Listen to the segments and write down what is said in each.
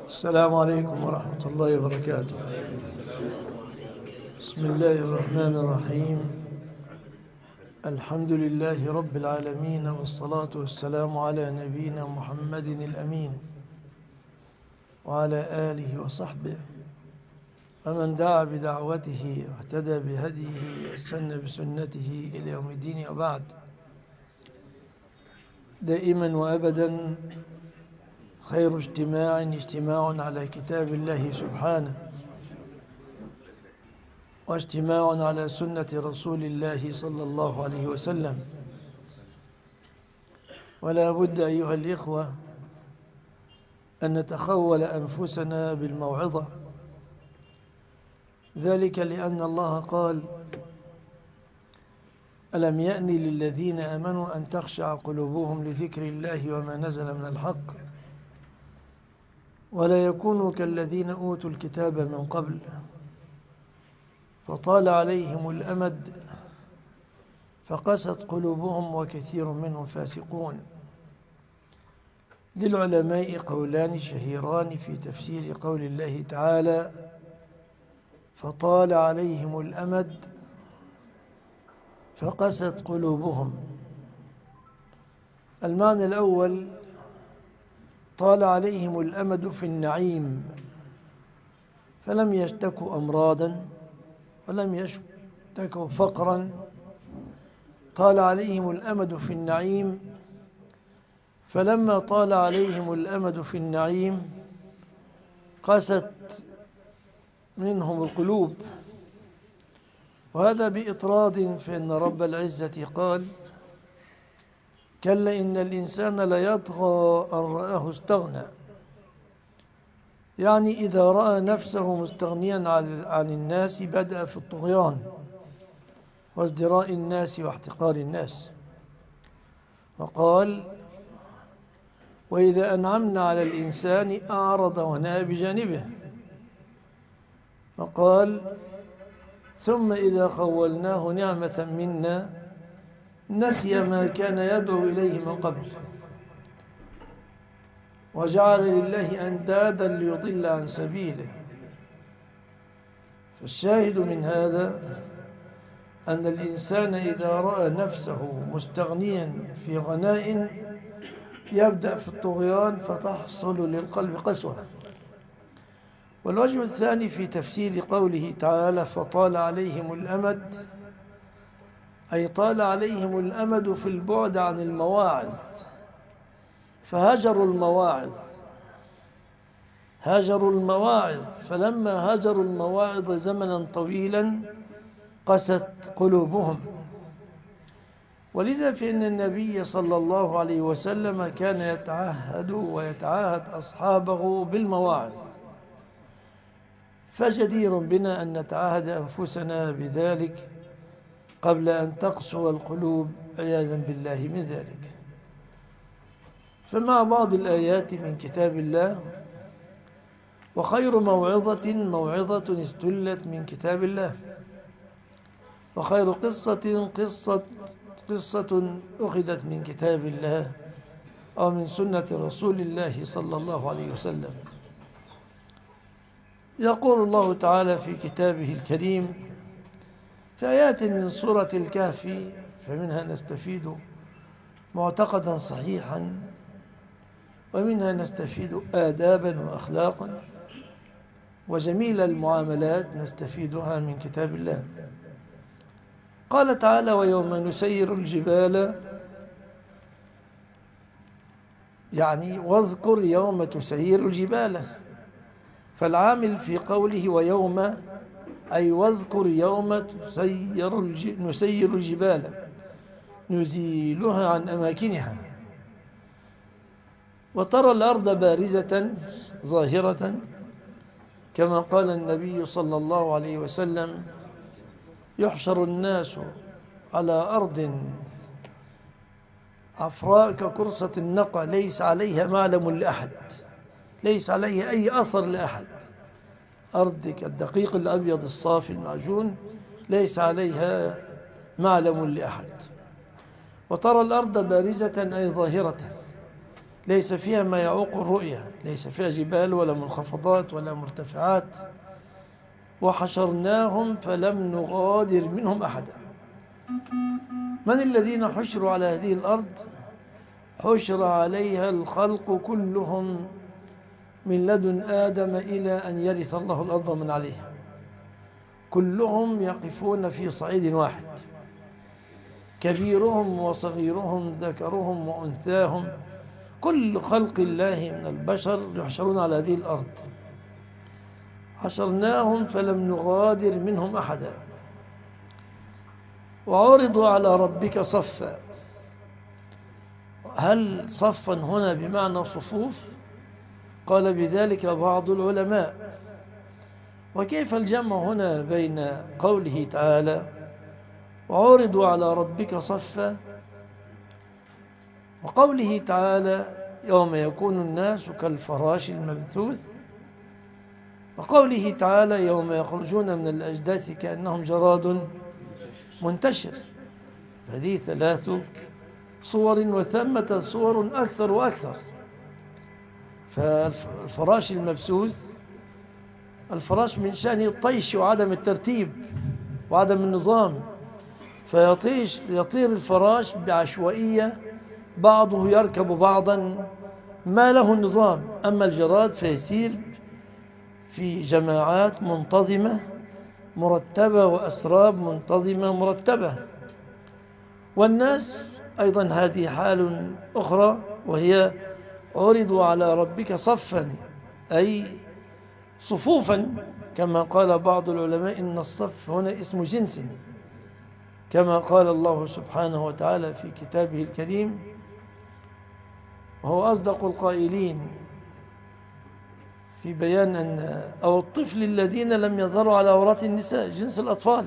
السلام عليكم ورحمة الله وبركاته. بسم الله الرحمن الرحيم. الحمد لله رب العالمين، والصلاة والسلام على نبينا محمد الأمين وعلى آله وصحبه ومن دعا بدعوته واهتدى بهديه واستنى بسنته إلى يوم الدين، وبعد. دائما وأبدا خير اجتماع على كتاب الله سبحانه، واجتماع على سنة رسول الله صلى الله عليه وسلم. ولا بد أيها الإخوة أن نتخول أنفسنا بالموعظة، ذلك لأن الله قال: ألم يأن للذين آمنوا أن تخشع قلوبهم لذكر الله وما نزل من الحق ولا يكونوا كالذين أوتوا الكتاب من قبل فطال عليهم الأمد فقست قلوبهم وكثير منهم فاسقون. للعلماء قولان شهيران في تفسير قول الله تعالى: فطال عليهم الأمد فقست قلوبهم. المعنى الأول: طال عليهم الأمد في النعيم فلم يشتكوا أمراضا ولم يشتكوا فقرا. طال عليهم الأمد في النعيم، فلما طال عليهم الأمد في النعيم قست منهم القلوب. وهذا بإطراد، فإن رب العزة قال: كلا إن الإنسان ليطغى أن رآه استغنى. يعني إذا رأى نفسه مستغنيا عن الناس بدأ في الطغيان وازدراء الناس واحتقار الناس. وقال: وإذا أنعمنا على الإنسان أعرض ونأى بجانبه. وقال: ثم إذا خولناه نعمة منا نسي ما كان يدعو إليه من قبل وجعل لله أندادا ليضل عن سبيله. فالشاهد من هذا أن الإنسان إذا رأى نفسه مستغنيا في غناء يبدأ في الطغيان فتحصل للقلب قسوة. والوجه الثاني في تفسير قوله تعالى: فطال عليهم الأمد، أي طال عليهم الأمد في البعد عن المواعظ فهجروا المواعظ. فلما هجروا المواعظ زمنا طويلا قست قلوبهم. ولذا فإن النبي صلى الله عليه وسلم كان يتعاهد أصحابه بالمواعظ، فجدير بنا أن نتعاهد أنفسنا بذلك قبل أن تقسو القلوب عياذا بالله من ذلك. فمع بعض الآيات من كتاب الله: وخير موعظة استلت من كتاب الله، وخير قصة أخذت من كتاب الله أو من سنة رسول الله صلى الله عليه وسلم. يقول الله تعالى في كتابه الكريم في آيات من سورة الكهف: فمنها نستفيد معتقدا صحيحا، ومنها نستفيد آدابا وأخلاقا، وجميل المعاملات نستفيدها من كتاب الله. قال تعالى: ويوم نسير الجبال، يعني واذكر يوم تسير الجبال. فالعامل في قوله ويوم أي واذكر يوم نسير الجبال، نزيلها عن أماكنها، وترى الأرض بارزة ظاهرة، كما قال النبي صلى الله عليه وسلم: يحشر الناس على أرض عفراء كقرصة النقع ليس عليها معلم لأحد، ليس عليها أي أثر لأحد. أرض كالدقيق الأبيض الصافي المعجون ليس عليها معلم لأحد. وترى الأرض بارزة أي ظاهرة ليس فيها ما يعوق الرؤية، ليس فيها جبال ولا منخفضات ولا مرتفعات. وحشرناهم فلم نغادر منهم أحدا. من الذين حشروا على هذه الأرض؟ حشر عليها الخلق كلهم من لدن آدم إلى أن يرث الله الأرض من عليها، كلهم يقفون في صعيد واحد، كبيرهم وصغيرهم، ذكرهم وأنثاهم، كل خلق الله من البشر يحشرون على هذه الأرض. حشرناهم فلم نغادر منهم أحدا. وعرضوا على ربك صفا. هل صفا هنا بمعنى صفوف؟ قال بذلك بعض العلماء. وكيف الجمع هنا بين قوله تعالى وعرضوا على ربك صفا وقوله تعالى يوم يكون الناس كالفراش المبثوث، وقوله تعالى يوم يخرجون من الأجداث كأنهم جراد منتشر؟ هذه ثلاث صور، وثمة صور أكثر وأكثر. فالفراش المبثوث، الفراش من شأنه الطيش وعدم الترتيب وعدم النظام، فيطير الفراش بعشوائية، بعضه يركب بعضا، ما له النظام. أما الجراد فيسير في جماعات منتظمة مرتبة وأسراب منتظمة مرتبة. والناس أيضا هذه حال أخرى، وهي عرضوا على ربك صفا، أي صفوفا، كما قال بعض العلماء إن الصف هنا اسم جنس، كما قال الله سبحانه وتعالى في كتابه الكريم، وهو أصدق القائلين في بيان أن أو الطفل الذين لم يظهروا على عورات النساء، جنس الأطفال.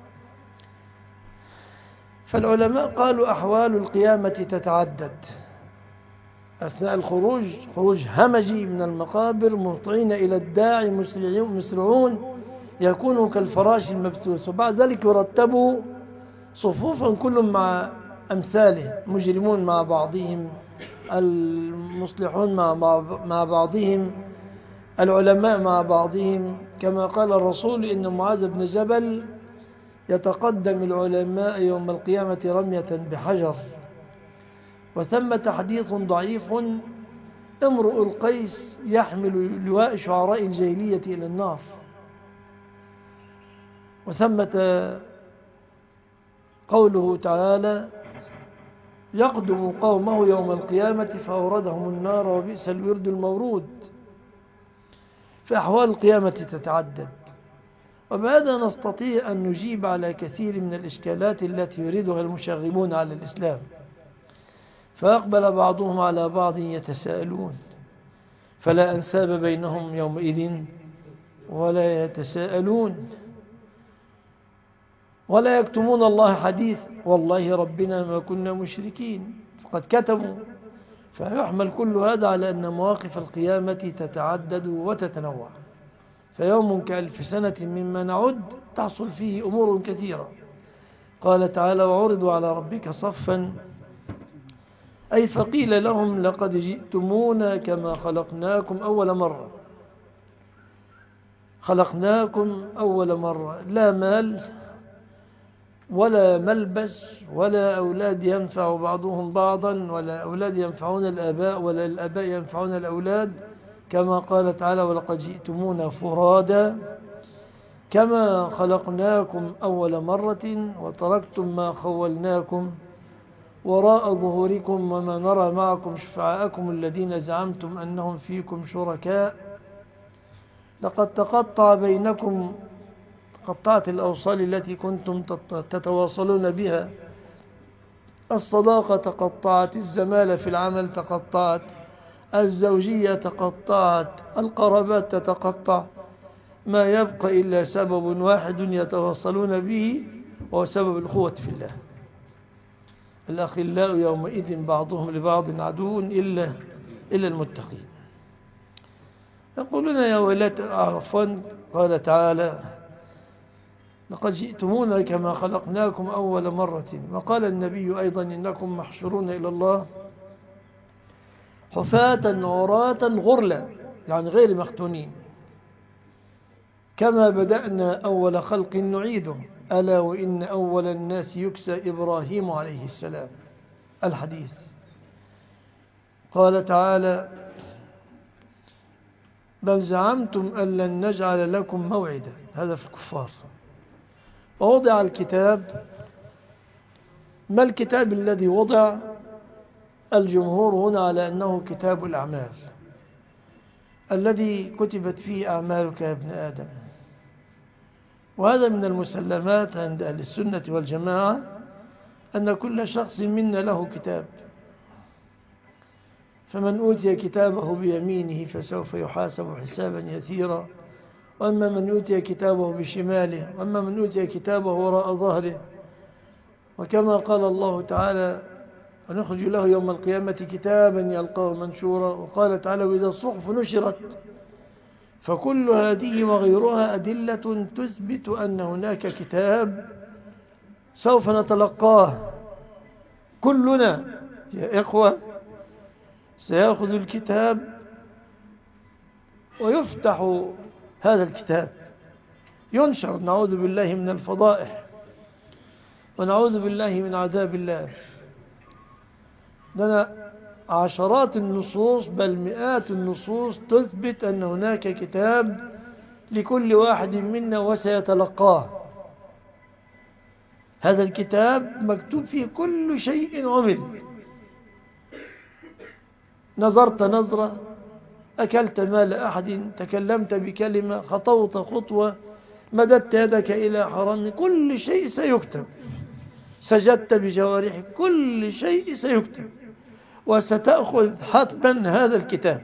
فالعلماء قالوا أحوال القيامة تتعدد. أثناء الخروج خروج همجي من المقابر مهطعين إلى الداعي مسرعون، يكونوا كالفراش المبثوث، وبعد ذلك يرتبوا صفوفا كل مع أمثاله، مجرمون مع بعضهم، المصلحون مع بعضهم، العلماء مع بعضهم، كما قال الرسول إن معاذ بن جبل يتقدم العلماء يوم القيامة رمية بحجر. وثمة حديث ضعيف امرؤ القيس يحمل لواء شعراء الجاهلية إلى النار. وثمة قوله تعالى يقدم قومه يوم القيامة فأوردهم النار وبئس الورد المورود. فأحوال القيامة تتعدد، وبهذا نستطيع أن نجيب على كثير من الإشكالات التي يريدها المشاغبون على الإسلام. فأقبل بعضهم على بعض يتساءلون، فلا أنساب بينهم يومئذ ولا يتساءلون ولا يكتمون الله حديث والله ربنا ما كنا مشركين، فقد كتموا. فيحمل كل هذا على أن مواقف القيامة تتعدد وتتنوع، فيوم كألف سنة مما نعد تحصل فيه أمور كثيرة. قال تعالى وعرضوا على ربك صفا، أي فقيل لهم لقد جئتمونا كما خلقناكم أول مرة. خلقناكم أول مرة، لا مال ولا ملبس ولا أولاد ينفع بعضهم بعضا، ولا أولاد ينفعون الآباء ولا الآباء ينفعون الأولاد، كما قال تعالى ولقد جئتمونا فرادا كما خلقناكم أول مرة وتركتم ما خولناكم وراء ظهوركم وما نرى معكم شفعاءكم الذين زعمتم أنهم فيكم شركاء لقد تقطع بينكم. قطعت الأوصال التي كنتم تتواصلون بها، الصداقة تقطعت، الزمالة في العمل تقطعت، الزوجية تقطعت، القرابات تتقطع، ما يبقى إلا سبب واحد يتواصلون به وهو سبب الأخوة في الله. الأخلاء يومئذ بعضهم لبعض عدو إلا المتقين. يقولون يا ويلات عفوا، قال تعالى لقد جئتمونا كما خلقناكم أول مرة. وقال النبي أيضا إنكم محشورون إلى الله حفاة عراة غرلا، يعني غير مختونين. كما بدأنا أول خلق نعيده، ألا وإن أول الناس يكسى إبراهيم عليه السلام. الحديث. قال تعالى: بل زعمتم أن لن نجعل لكم موعدا. هذا في الكفار. ووضع الكتاب. ما الكتاب الذي وضع؟ الجمهور هنا على أنه كتاب الأعمال، الذي كتبت فيه أعمالك يا ابن آدم. وهذا من المسلمات عند أهل السنة والجماعة، أن كل شخص منا له كتاب. فمن أوتي كتابه بيمينه فسوف يحاسب حسابا يسيرا، وأما من أوتي كتابه بشماله، وأما من أوتي كتابه وراء ظهره. وكما قال الله تعالى: ونخرج له يوم القيامة كتابا يلقاه منشورا. وقال تعالى: وإذا الصحف نشرت. فكل هذه وغيرها أدلة تثبت أن هناك كتاب سوف نتلقاه كلنا يا إخوة. سيأخذ الكتاب ويفتح هذا الكتاب، ينشر. نعوذ بالله من الفضائح، ونعوذ بالله من عذاب الله. لنا عشرات النصوص بل مئات النصوص تثبت أن هناك كتاب لكل واحد منا وسيتلقاه. هذا الكتاب مكتوب فيه كل شيء عمل. نظرت نظرة، أكلت مال أحد، تكلمت بكلمة، خطوت خطوة، مددت يدك إلى حرام، كل شيء سيكتب. سجدت بجوارحك، كل شيء سيكتب. وستأخذ حتما هذا الكتاب،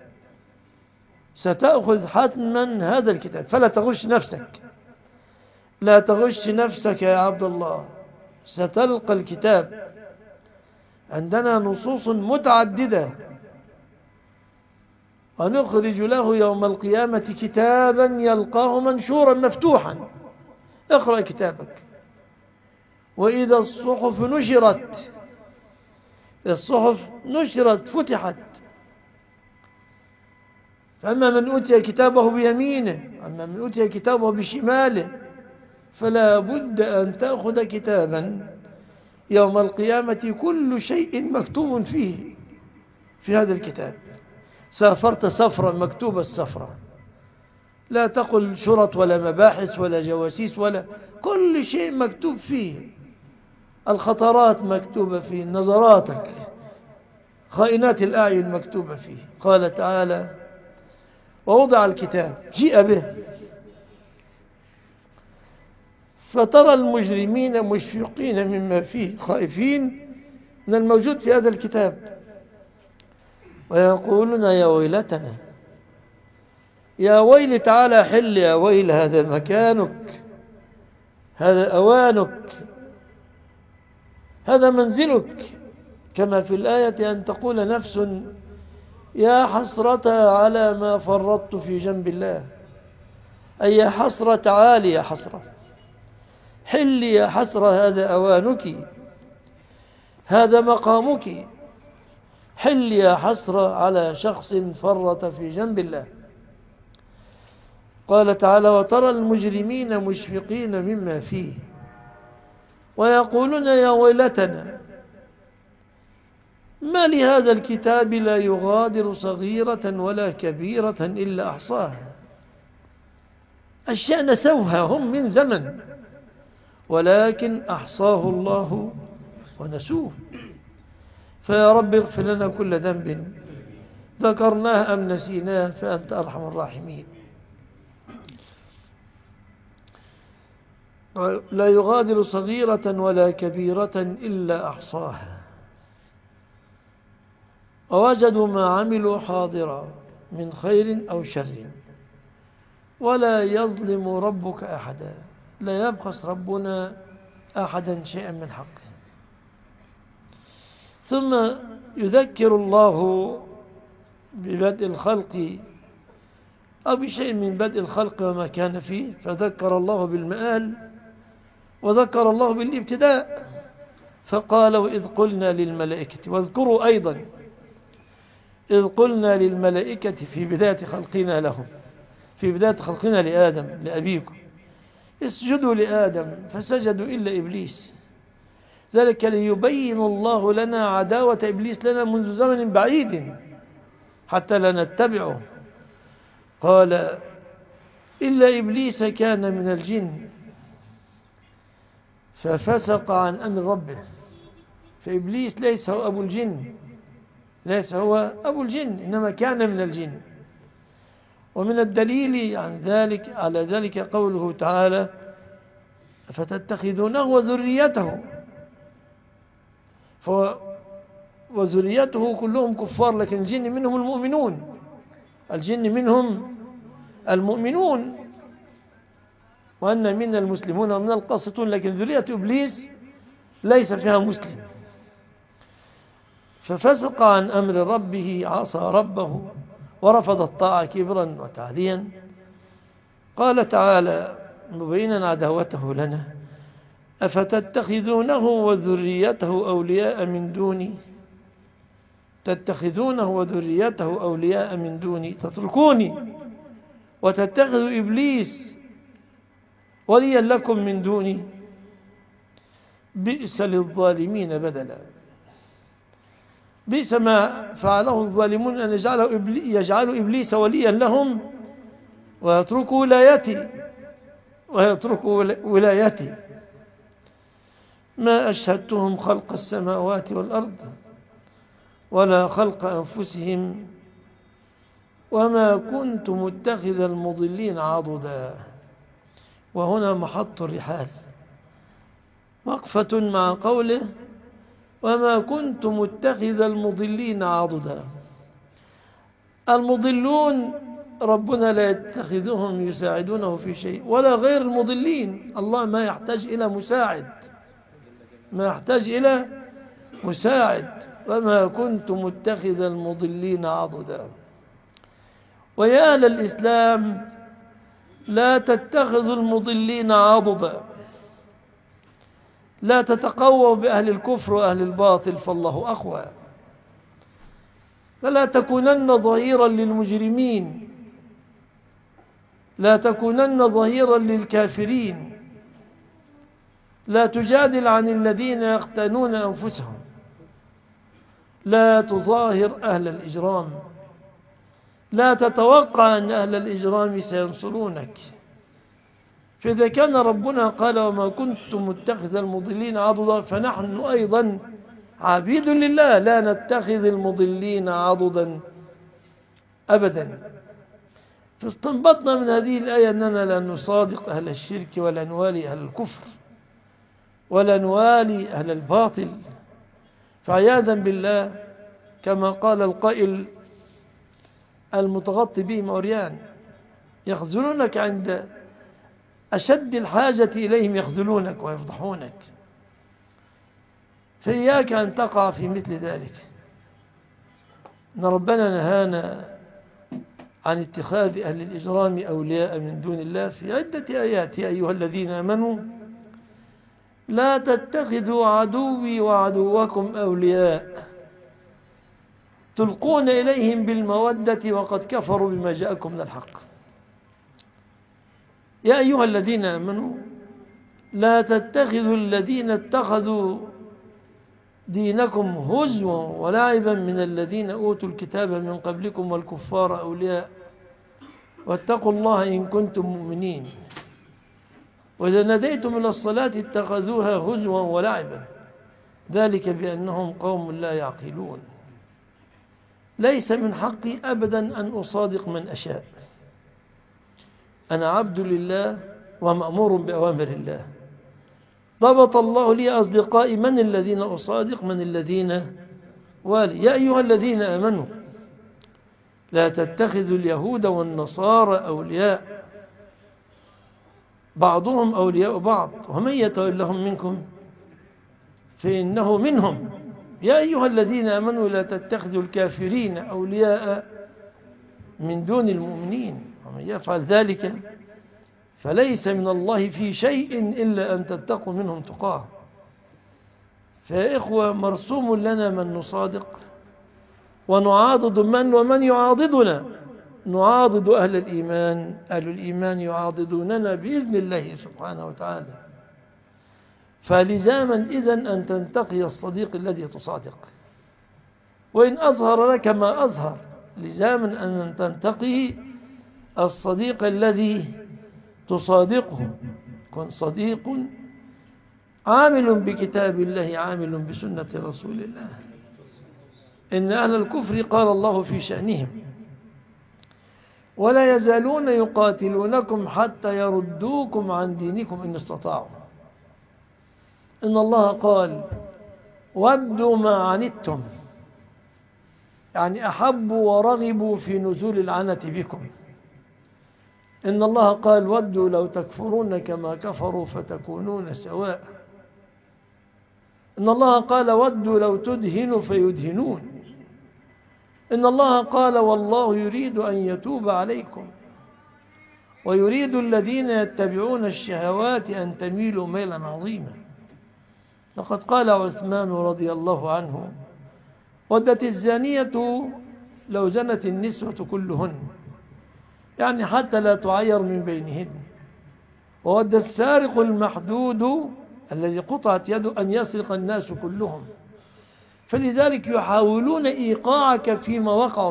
ستأخذ حتما هذا الكتاب. فلا تغش نفسك، لا تغش نفسك يا عبد الله. ستلقى الكتاب. عندنا نصوص متعددة. ونخرج له يوم القيامة كتابا يلقاه منشورا مفتوحا. اقرأ كتابك. وإذا الصحف نشرت، الصحف نشرت فتحت. فأما من أوتي كتابه بيمينه، أما من أوتي كتابه بشماله، فلا بد أن تأخذ كتابا يوم القيامة كل شيء مكتوب فيه، في هذا الكتاب. سافرت سفرا، مكتوب السفرة. لا تقل شرط ولا مباحث ولا جواسيس ولا، كل شيء مكتوب فيه. الخطرات مكتوبة فيه، نظراتك، خائنات الأعين مكتوبة فيه. قال تعالى: ووضع الكتاب، جيء به، فترى المجرمين مشفقين مما فيه، خائفين من الموجود في هذا الكتاب، ويقولون يا ويلتنا، يا ويل، تعالى حل يا ويل، هذا مكانك، هذا أوانك، هذا منزلك. كما في الآية أن تقول نفس يا حسرة على ما فرطت في جنب الله، أي يا حسرة، عالي يا حسرة، حل يا حسرة، هذا أوانك، هذا مقامك، حل يا حسرة على شخص فرط في جنب الله. قال تعالى: وترى المجرمين مشفقين مما فيه ويقولون يا ويلتنا ما لهذا الكتاب لا يغادر صغيرة ولا كبيرة إلا أحصاها. أشياء نسوها هم من زمن، ولكن أحصاه الله ونسوه. فيا رب اغفر لنا كل ذنب ذكرناه أم نسيناه، فأنت أرحم الراحمين. لا يغادر صغيرة ولا كبيرة إلا أحصاها ووجدوا ما عملوا حاضرا من خير أو شر ولا يظلم ربك أحدا. لا يبخس ربنا أحدا شيئا من حقه. ثم يذكر الله ببدء الخلق أو بشيء من بدء الخلق وما كان فيه، فذكر الله بالمآل وذكر الله بالابتداء. فقال: وإذ قلنا للملائكة، واذكروا أيضا إذ قلنا للملائكة في بداية خلقنا لهم، في بداية خلقنا لآدم لأبيكم اسجدوا لآدم فسجدوا إلا إبليس، ذلك ليبين الله لنا عداوة إبليس لنا منذ زمن بعيد حتى لا نتبعه. قال إلا إبليس كان من الجن ففسق عن أمر ربه. فإبليس ليس هو أبو الجن، ليس هو أبو الجن، إنما كان من الجن. ومن الدليل عن ذلك على ذلك قوله تعالى فتتخذونه وذريته، وذريته كلهم كفار، لكن الجن منهم المؤمنون، الجن منهم المؤمنون، وأن من المسلمون ومن القاسطون، لكن ذرية إبليس ليس فيها مسلم. ففسق عن أمر ربه، عصى ربه ورفض الطاعة كبرا وتعليا. قال تعالى مبينا عداوته لنا أفتتخذونه وذريته أولياء من دوني، تتخذونه وذريته أولياء من دوني، تتركوني وتتخذوا إبليس وليا لكم من دوني، بئس للظالمين بدلا. بئس ما فعله الظالمون أن يجعلوا إبليس وليا لهم ويتركوا ولايتي. ما أشهدتهم خلق السماوات والأرض ولا خلق أنفسهم وما كنت متخذ المضلين عضدا. وهنا محط الرحال، وقفة مع قوله وما كنت متخذ المضلين عضدا. المضلون ربنا لا يتخذهم يساعدونه في شيء، ولا غير المضلين، الله ما يحتاج إلى مساعد، ما يحتاج إلى مساعد. وما كنت متخذ المضلين عضدا. ويا أهل الإسلام لا تتخذوا المضلين عضدا، لا تتقووا بأهل الكفر وأهل الباطل فالله أقوى. فلا تكونن ظهيرا للمجرمين، لا تكونن ظهيرا للكافرين، لا تجادل عن الذين يختانون أنفسهم، لا تظاهر أهل الإجرام، لا تتوقع أن أهل الإجرام سينصرونك. فإذا كان ربنا قال وما كنت متخذ المضلين عضدا، فنحن أيضا عبيد لله لا نتخذ المضلين عضدا أبدا. فاستنبطنا من هذه الآية أننا لا نصادق أهل الشرك ولا نوالي أهل الكفر ولا نوالي أهل الباطل. فعياذا بالله كما قال القائل المتغطي بهم عريان، يخذلونك عند أشد الحاجة إليهم، يخذلونك ويفضحونك. فإياك أن تقع في مثل ذلك. إن ربنا نهانا عن اتخاذ أهل الإجرام أولياء من دون الله في عدة آيات. يا أيها الذين آمنوا لا تتخذوا عدوي وعدوكم أولياء تلقون إليهم بالمودة وقد كفروا بما جاءكم من الحق. يا أيها الذين آمنوا لا تتخذوا الذين اتخذوا دينكم هزوا ولعبا من الذين أوتوا الكتاب من قبلكم والكفار أولياء واتقوا الله إن كنتم مؤمنين. وإذا ناديتم إلى الصلاة اتخذوها هزوا ولعبا ذلك بأنهم قوم لا يعقلون. ليس من حقي أبدا أن أصادق من أشاء، أنا عبد لله ومأمور بأوامر الله. ضبط الله لي أصدقائي من الذين أصادق من الذين والي. يا أيها الذين آمنوا لا تتخذوا اليهود والنصارى أولياء بعضهم أولياء بعض ومن يتولهم منكم فإنه منهم. يا أيها الذين آمنوا لا تتخذوا الكافرين أولياء من دون المؤمنين ومن يفعل ذلك فليس من الله في شيء إلا أن تتقوا منهم تقاه. فيا إخوة مرسوم لنا من نصادق ونعاضد من ومن يعاضدنا؟ نعاضد أهل الإيمان، أهل الإيمان يعاضدوننا بإذن الله سبحانه وتعالى. فلزاما إذن أن تنتقي الصديق الذي تصادق، وإن أظهر لك ما أظهر، لزاما أن تنتقي الصديق الذي تصادقه. كن صديق عامل بكتاب الله، عامل بسنة رسول الله. إن أهل الكفر قال الله في شأنهم: ولا يزالون يقاتلونكم حتى يردوكم عن دينكم إن استطاعوا. إن الله قال: ودوا ما عنتم، يعني أحبوا ورغبوا في نزول العنة بكم. إن الله قال: ودوا لو تكفرون كما كفروا فتكونون سواء. إن الله قال: ودوا لو تدهنوا فيدهنون. إن الله قال: والله يريد أن يتوب عليكم ويريد الذين يتبعون الشهوات أن تميلوا ميلا عظيما. لقد قال عثمان رضي الله عنه: ودت الزانية لو زنت النسوة كلهن، يعني حتى لا تعير من بينهن. وود السارق المحدود الذي قطعت يده أن يسرق الناس كلهم. فلذلك يحاولون إيقاعك فيما وقعوا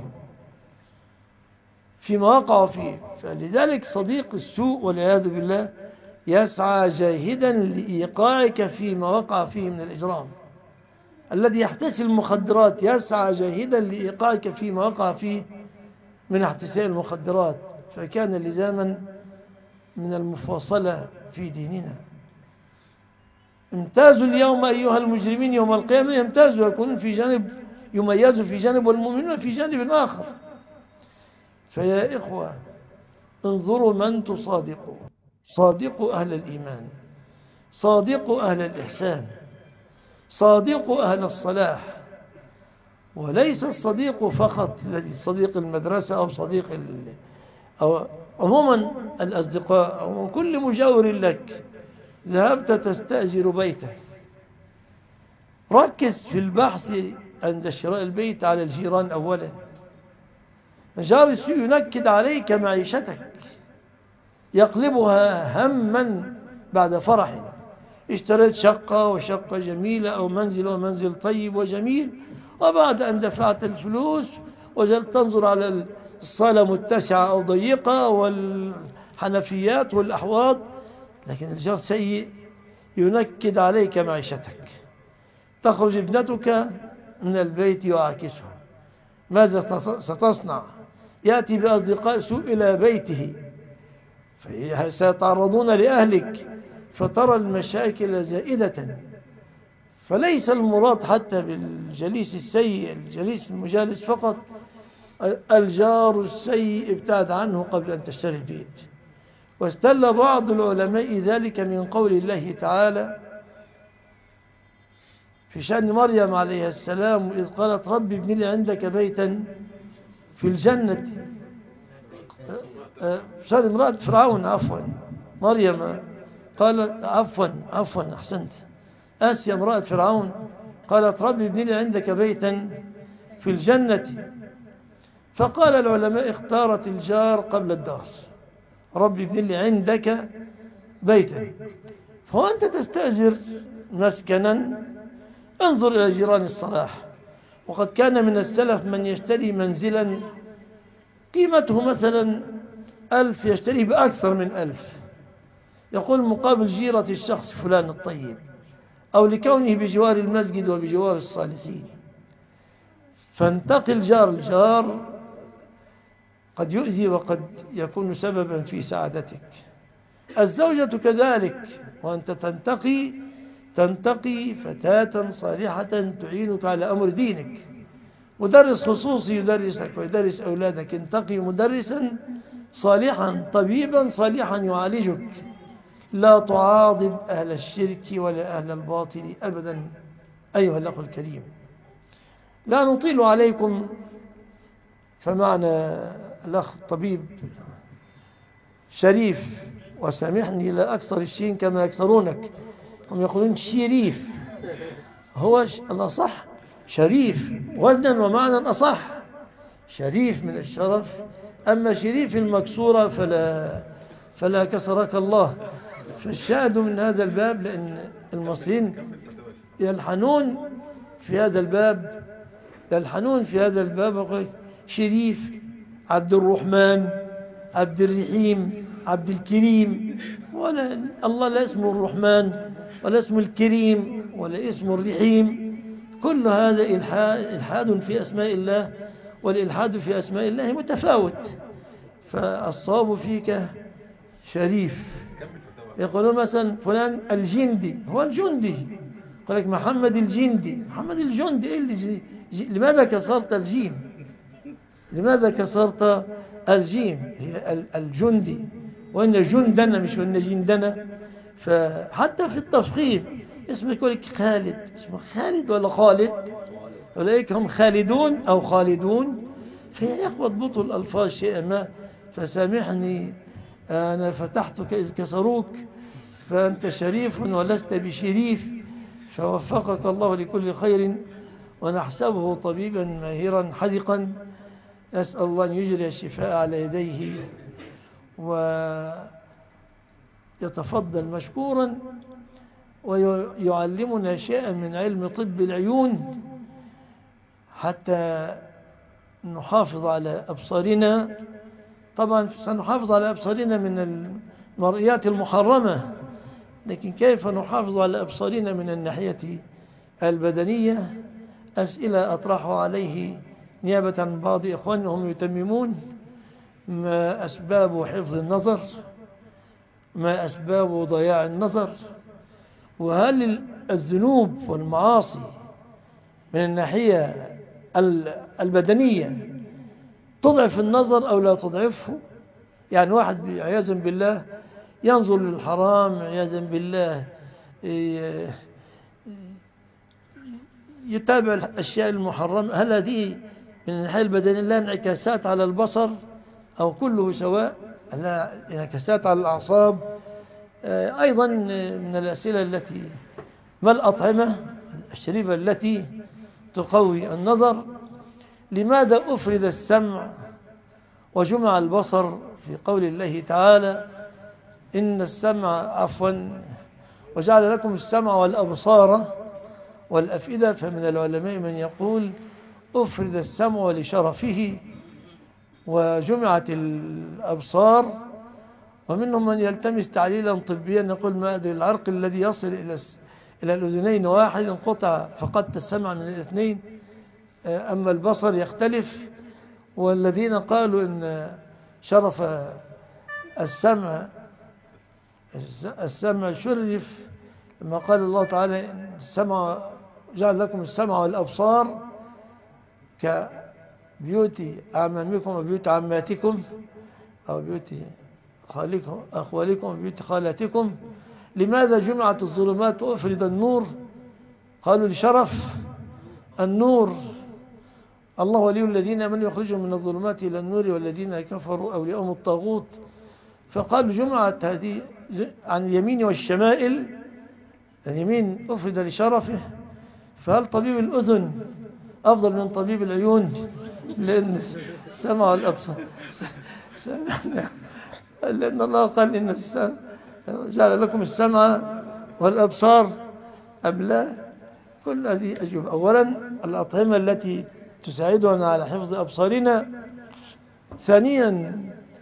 فيه. فلذلك صديق السوء والعياذ بالله يسعى جاهدا لإيقاعك فيما وقع فيه من الإجرام. الذي يحتسي المخدرات يسعى جاهدا لإيقاعك فيما وقع فيه من احتساء المخدرات. فكان لزاما من المفاصلة في ديننا. امتازوا اليوم أيها المجرمين، يوم القيامة يمتازوا، يكونون في جانب، يميزوا في جانب والمؤمنون في جانب آخر. فيا إخوة، انظروا من تصادقوا. صادقوا أهل الإيمان، صادقوا أهل الإحسان، صادقوا أهل الصلاح. وليس الصديق فقط الذي صديق المدرسة أو صديق أو عموما الأصدقاء أو كل مجاور لك. ذهبت تستأجر بيتا، ركز في البحث عند شراء البيت على الجيران أولا. جار السوء ينكد عليك معيشتك، يقلبها هما بعد فرح. اشتريت شقة وشقة جميلة أو منزل ومنزل طيب وجميل، وبعد أن دفعت الفلوس وجلت تنظر على الصالة متسعة أو ضيقة والحنفيات والأحواض، لكن الجار سيء ينكد عليك معيشتك. تخرج ابنتك من البيت يعاكسها، ماذا ستصنع؟ يأتي بأصدقاء سوء إلى بيته سيتعرضون لأهلك، فترى المشاكل زائدة. فليس المراد حتى بالجليس السيء الجليس المجالس فقط، الجار السيء ابتعد عنه قبل أن تشتري البيت. واستل بعض العلماء ذلك من قول الله تعالى في شأن مريم عليه السلام إذ قالت رب ابن لي عندك بيتا في الجنة. شأن امرأة فرعون، عفوا مريم قالت عفوا أحسنت، آسيا امرأة فرعون قالت رب ابن لي عندك بيتا في الجنة. فقال العلماء اختارت الجار قبل الدار، رب ابن لي عندك بيتا. فأنت تستأجر مسكنا، انظر إلى جيران الصلاح. وقد كان من السلف من يشتري منزلا قيمته مثلا 1000 يشتريه بأكثر من 1000، يقول مقابل جيرة الشخص فلان الطيب، أو لكونه بجوار المسجد وبجوار الصالحين. فانتقل الجار قد يؤذي وقد يكون سببا في سعادتك. الزوجة كذلك، وأنت تنتقي فتاة صالحة تعينك على أمر دينك. مدرس خصوصي يدرسك ويدرس أولادك، انتقي مدرسا صالحا طبيبا صالحا يعالجك. لا تعاضد أهل الشرك ولا أهل الباطل أبدا أيها الأخ الكريم. لا نطيل عليكم، فمعنا الأخ الطبيب شريف، وسامحني لا أكثر الشين كما يكسرونك، هم يقولون شريف، هو الله صح شريف وزنا ومعنى أصح، شريف من الشرف. أما شريف المكسورة فلا كسرك الله. فالشاهد من هذا الباب، لأن المصريين يلحنون في هذا الباب، شريف، عبد الرحمن، عبد الرحيم، عبد الكريم. ولا الله لا اسمه الرحمن ولا اسمه الكريم ولا اسمه الرحيم. كل هذا إلحاد في أسماء الله، والإلحاد في أسماء الله متفاوت. فالصواب فيك شريف. يقولون مثلا فلان الجندي، هو الجندي. يقول لك محمد الجندي، محمد الجندي. إيه لماذا كسرت الجيم؟ لماذا كسرت الجيم؟ هي الجندي، وإن جندنا مش وإن جندنا. فحتى في التفخيم اسمه يقول لك خالد، اسمه خالد ولا خالد؟ أولئك هم خالدون أو خالدون. فيضبطوا الألفاظ شيئا ما. فسامحني أنا فتحتك إذ كسروك، فأنت شريف ولست بشريف، فوفقك الله لكل خير، ونحسبه طبيبا ماهرا حذقا. نسأل الله أن يجري الشفاء على يديه ويتفضل مشكورا، ويعلمنا شيئا من علم طب العيون حتى نحافظ على أبصارنا. طبعا سنحافظ على أبصارنا من المرئيات المحرمة، لكن كيف نحافظ على أبصارنا من الناحية البدنية؟ أسئلة أطرحها عليه نيابة عن بعض إخوانهم يتممون. ما أسباب حفظ النظر؟ ما أسباب ضياع النظر؟ وهل الذنوب والمعاصي من الناحية البدنية تضعف النظر أو لا تضعفه؟ يعني واحد عياذا بالله ينظر للحرام، عياذا بالله يتابع الأشياء المحرمة، هل هذه من الناحية البدنية لها انعكاسات على البصر أو كله سواء؟ لها انعكاسات على الأعصاب؟ أيضا من الأسئلة التي ما الأطعمة الشريفة التي تقوي النظر؟ لماذا أفرد السمع وجمع البصر في قول الله تعالى إن السمع وجعل لكم السمع والأبصار والأفئدة؟ فمن العلماء من يقول أفرد السمع لشرفه وجمعت الأبصار، ومنهم من يلتمس تعليلا طبيا يقول ما العرق الذي يصل إلى الأذنين واحد انقطع فقدت السمع من الاثنين، أما البصر يختلف. والذين قالوا إن شرف السمع شرف لما قال الله تعالى السمع جعل لكم السمع والأبصار كبيوت أعمامكم وبيوت عماتكم أو بيوت أخوالكم وبيوت خالاتكم. لماذا جمعت الظلمات وأفرد النور؟ قالوا لشرف النور، الله ولي الذين آمنوا يخرجهم من الظلمات إلى النور والذين كفروا أولياءهم الطاغوت. فقالوا جمعت هذه عن اليمين والشمائل، اليمين أفرد لشرفه. فهل طبيب الأذن أفضل من طبيب العيون؟ لأن السمع والأبصار لأن الله قال إن جعل لكم السمع والأبصار أم لا؟ كل هذه أجوبة. أولا الأطعمة التي تساعدنا على حفظ أبصارنا. ثانيا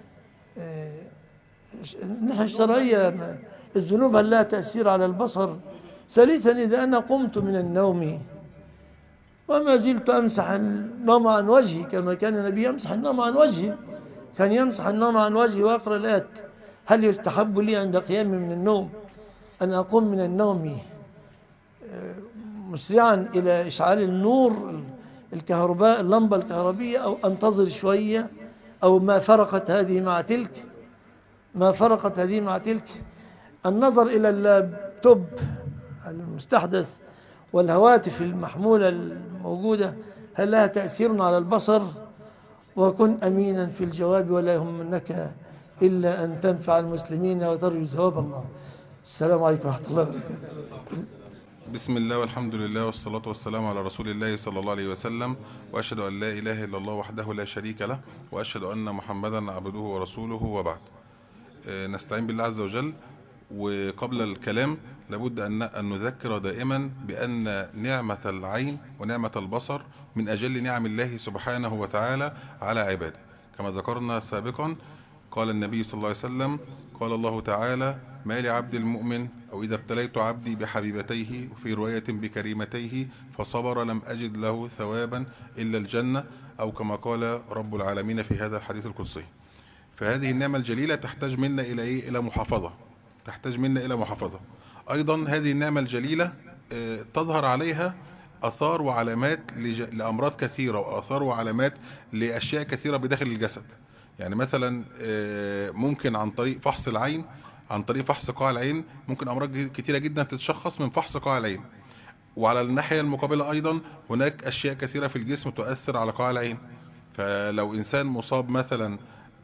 الناحية الشرعية الذنوب هل لها تأثير على البصر؟ ثالثا إذا أنا قمت من النوم وما زلت أمسح النوم عن وجهي كما كان النبي يمسح النوم عن وجهه، كان يمسح النوم عن وجهه ويقرأ الآيات، هل يستحب لي عند قيامي من النوم أن أقوم من النوم مسرعا إلى إشعال النور الكهرباء اللمبة الكهربية، أو أنتظر شوية، أو ما فرقت هذه مع تلك؟ النظر إلى اللابتوب المستحدث والهواتف المحمولة الموجودة هل لها تأثير على البصر؟ وكن أمينا في الجواب ولا يهمنك إلا أن تنفع المسلمين وترجو ثواب الله. السلام عليكم ورحمة الله وبركاته. بسم الله والحمد لله والصلاة والسلام على رسول الله صلى الله عليه وسلم، وأشهد أن لا إله إلا الله وحده لا شريك له، وأشهد أن محمدا عبده ورسوله، وبعد. نستعين بالله عز وجل. وقبل الكلام لابد أن نذكر دائما بأن نعمة العين ونعمة البصر من أجل نعم الله سبحانه وتعالى على عباده، كما ذكرنا سابقا. قال النبي صلى الله عليه وسلم: قال الله تعالى: ما لعبد المؤمن أو إذا ابتليت عبدي بحبيبتيه، وفي رواية بكريمتيه، فصبر لم أجد له ثوابا إلا الجنة، أو كما قال رب العالمين في هذا الحديث القدسي. فهذه النعمة الجليلة تحتاج منا إلى إيه؟ إلى محافظة. تحتاج منا إلى محافظة. أيضا هذه النعمة الجليلة تظهر عليها أثار وعلامات لأمراض كثيرة، وأثار وعلامات لأشياء كثيرة بداخل الجسد. يعني مثلا ممكن عن طريق فحص العين، عن طريق فحص قاع العين، ممكن أمراض كثيرة جدا تتشخص من فحص قاع العين. وعلى الناحية المقابلة أيضا هناك أشياء كثيرة في الجسم تؤثر على قاع العين. فلو إنسان مصاب مثلا،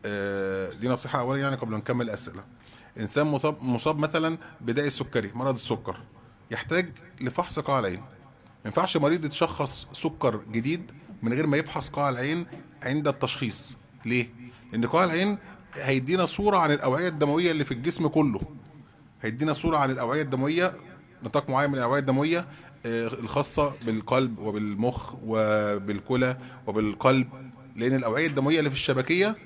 دي نصيحة أولا يعني قبل ما نكمل الأسئلة. إنسان مصاب مثلا بداء السكري، مرض السكر، يحتاج لفحص قاع العين. ما ينفعش مريض يتشخص سكر جديد من غير ما يفحص قاع العين عند التشخيص. ليه؟ لأن قاع العين هيدينا صورة عن الأوعية الدموية اللي في الجسم كله. هيدينا صورة عن الأوعية الدموية، نطاق معين من الأوعية الدموية الخاصة بالقلب وبالمخ وبالكلى وبالقلب. لأن الأوعية الدموية اللي في الشبكية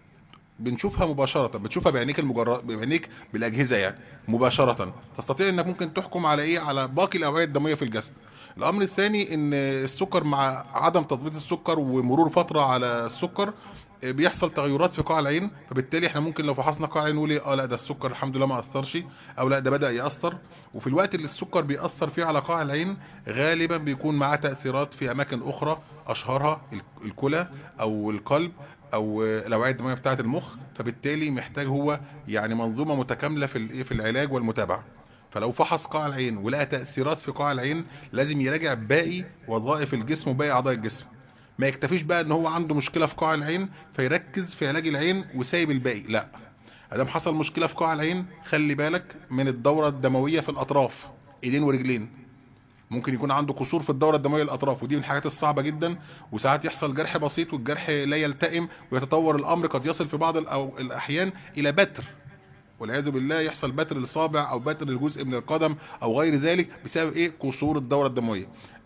بنشوفها مباشرة، بتشوفها بعينيك المجرد، بعينيك بالأجهزة يعني مباشرة. تستطيع انك ممكن تحكم على ايه؟ على باقي الأوعية الدموية في الجسد. الأمر الثاني ان السكر مع عدم تظبيط السكر ومرور فترة على السكر بيحصل تغيرات في قاع العين. فبالتالي احنا ممكن لو فحصنا قاع العين نقول اه لا ده السكر الحمد لله ما اثرش، او لا ده بدأ يأثر. وفي الوقت اللي السكر بيأثر فيه على قاع العين غالبا بيكون معاه تأثيرات في اماكن اخرى، اشهرها الكلى او القلب او الاوعيه الدمويه بتاعه المخ. فبالتالي محتاج هو يعني منظومه متكامله في العلاج والمتابعه. فلو فحص قاع العين ولقى تاثيرات في قاع العين لازم يراجع باقي وظائف الجسم وباقي اعضاء الجسم. ما يكتفيش بقى ان هو عنده مشكله في قاع العين فيركز في علاج العين وسايب الباقي، لا. ادام حصل مشكله في قاع العين خلي بالك من الدوره الدمويه في الاطراف، ايدين ورجلين. ممكن يكون عنده قصور في الدورة الدموية للأطراف، ودي من الحاجات الصعبة جدا. وساعات يحصل جرح بسيط والجرح لا يلتئم، ويتطور الأمر قد يصل في بعض الأحيان إلى بتر، والعياذ بالله يحصل بتر للصابع أو بتر لجزء من القدم أو غير ذلك بسبب إيه؟ قصور الدورة الدموية.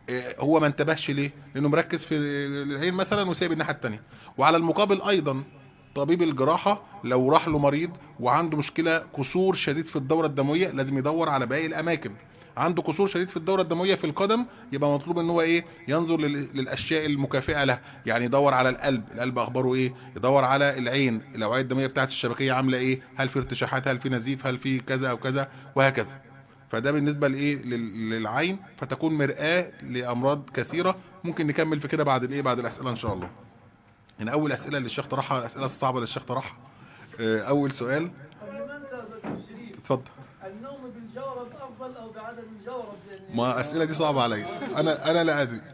هو ما انتبهش ليه؟ لأنه مركز في العين مثلا وسايب الناحية التانية. وعلى المقابل أيضا طبيب الجراحة لو راح له مريض وعنده مشكلة قصور شديد في الدورة الدموية لازم يدور على باقي الأماكن. عنده قصور شديد في الدورة الدموية في القدم، يبقى مطلوب ان هو ايه؟ ينظر للاشياء المكافئة له. يعني يدور على القلب، القلب اخباره ايه؟ يدور على العين، الاوعية الدموية بتاعت الشبكية عاملة ايه؟ هل في ارتشاحات؟ هل في نزيف؟ هل في كذا او كذا؟ وهكذا. فده بالنسبة لايه؟ للعين، فتكون مرآة لامراض كثيرة. ممكن نكمل في كده بعد الايه؟ بعد الاسئلة ان شاء الله. من اول اسئلة اللي الشيخ طرحها، الاسئلة الصعبة اللي الشيخ طرحها. اول سؤال. قبل ما انسى دكتور شريف، اتفضل. النوم بالجورب افضل او بعدم الجورب؟ ما الاسئله دي صعبه عليا، انا لا ادري.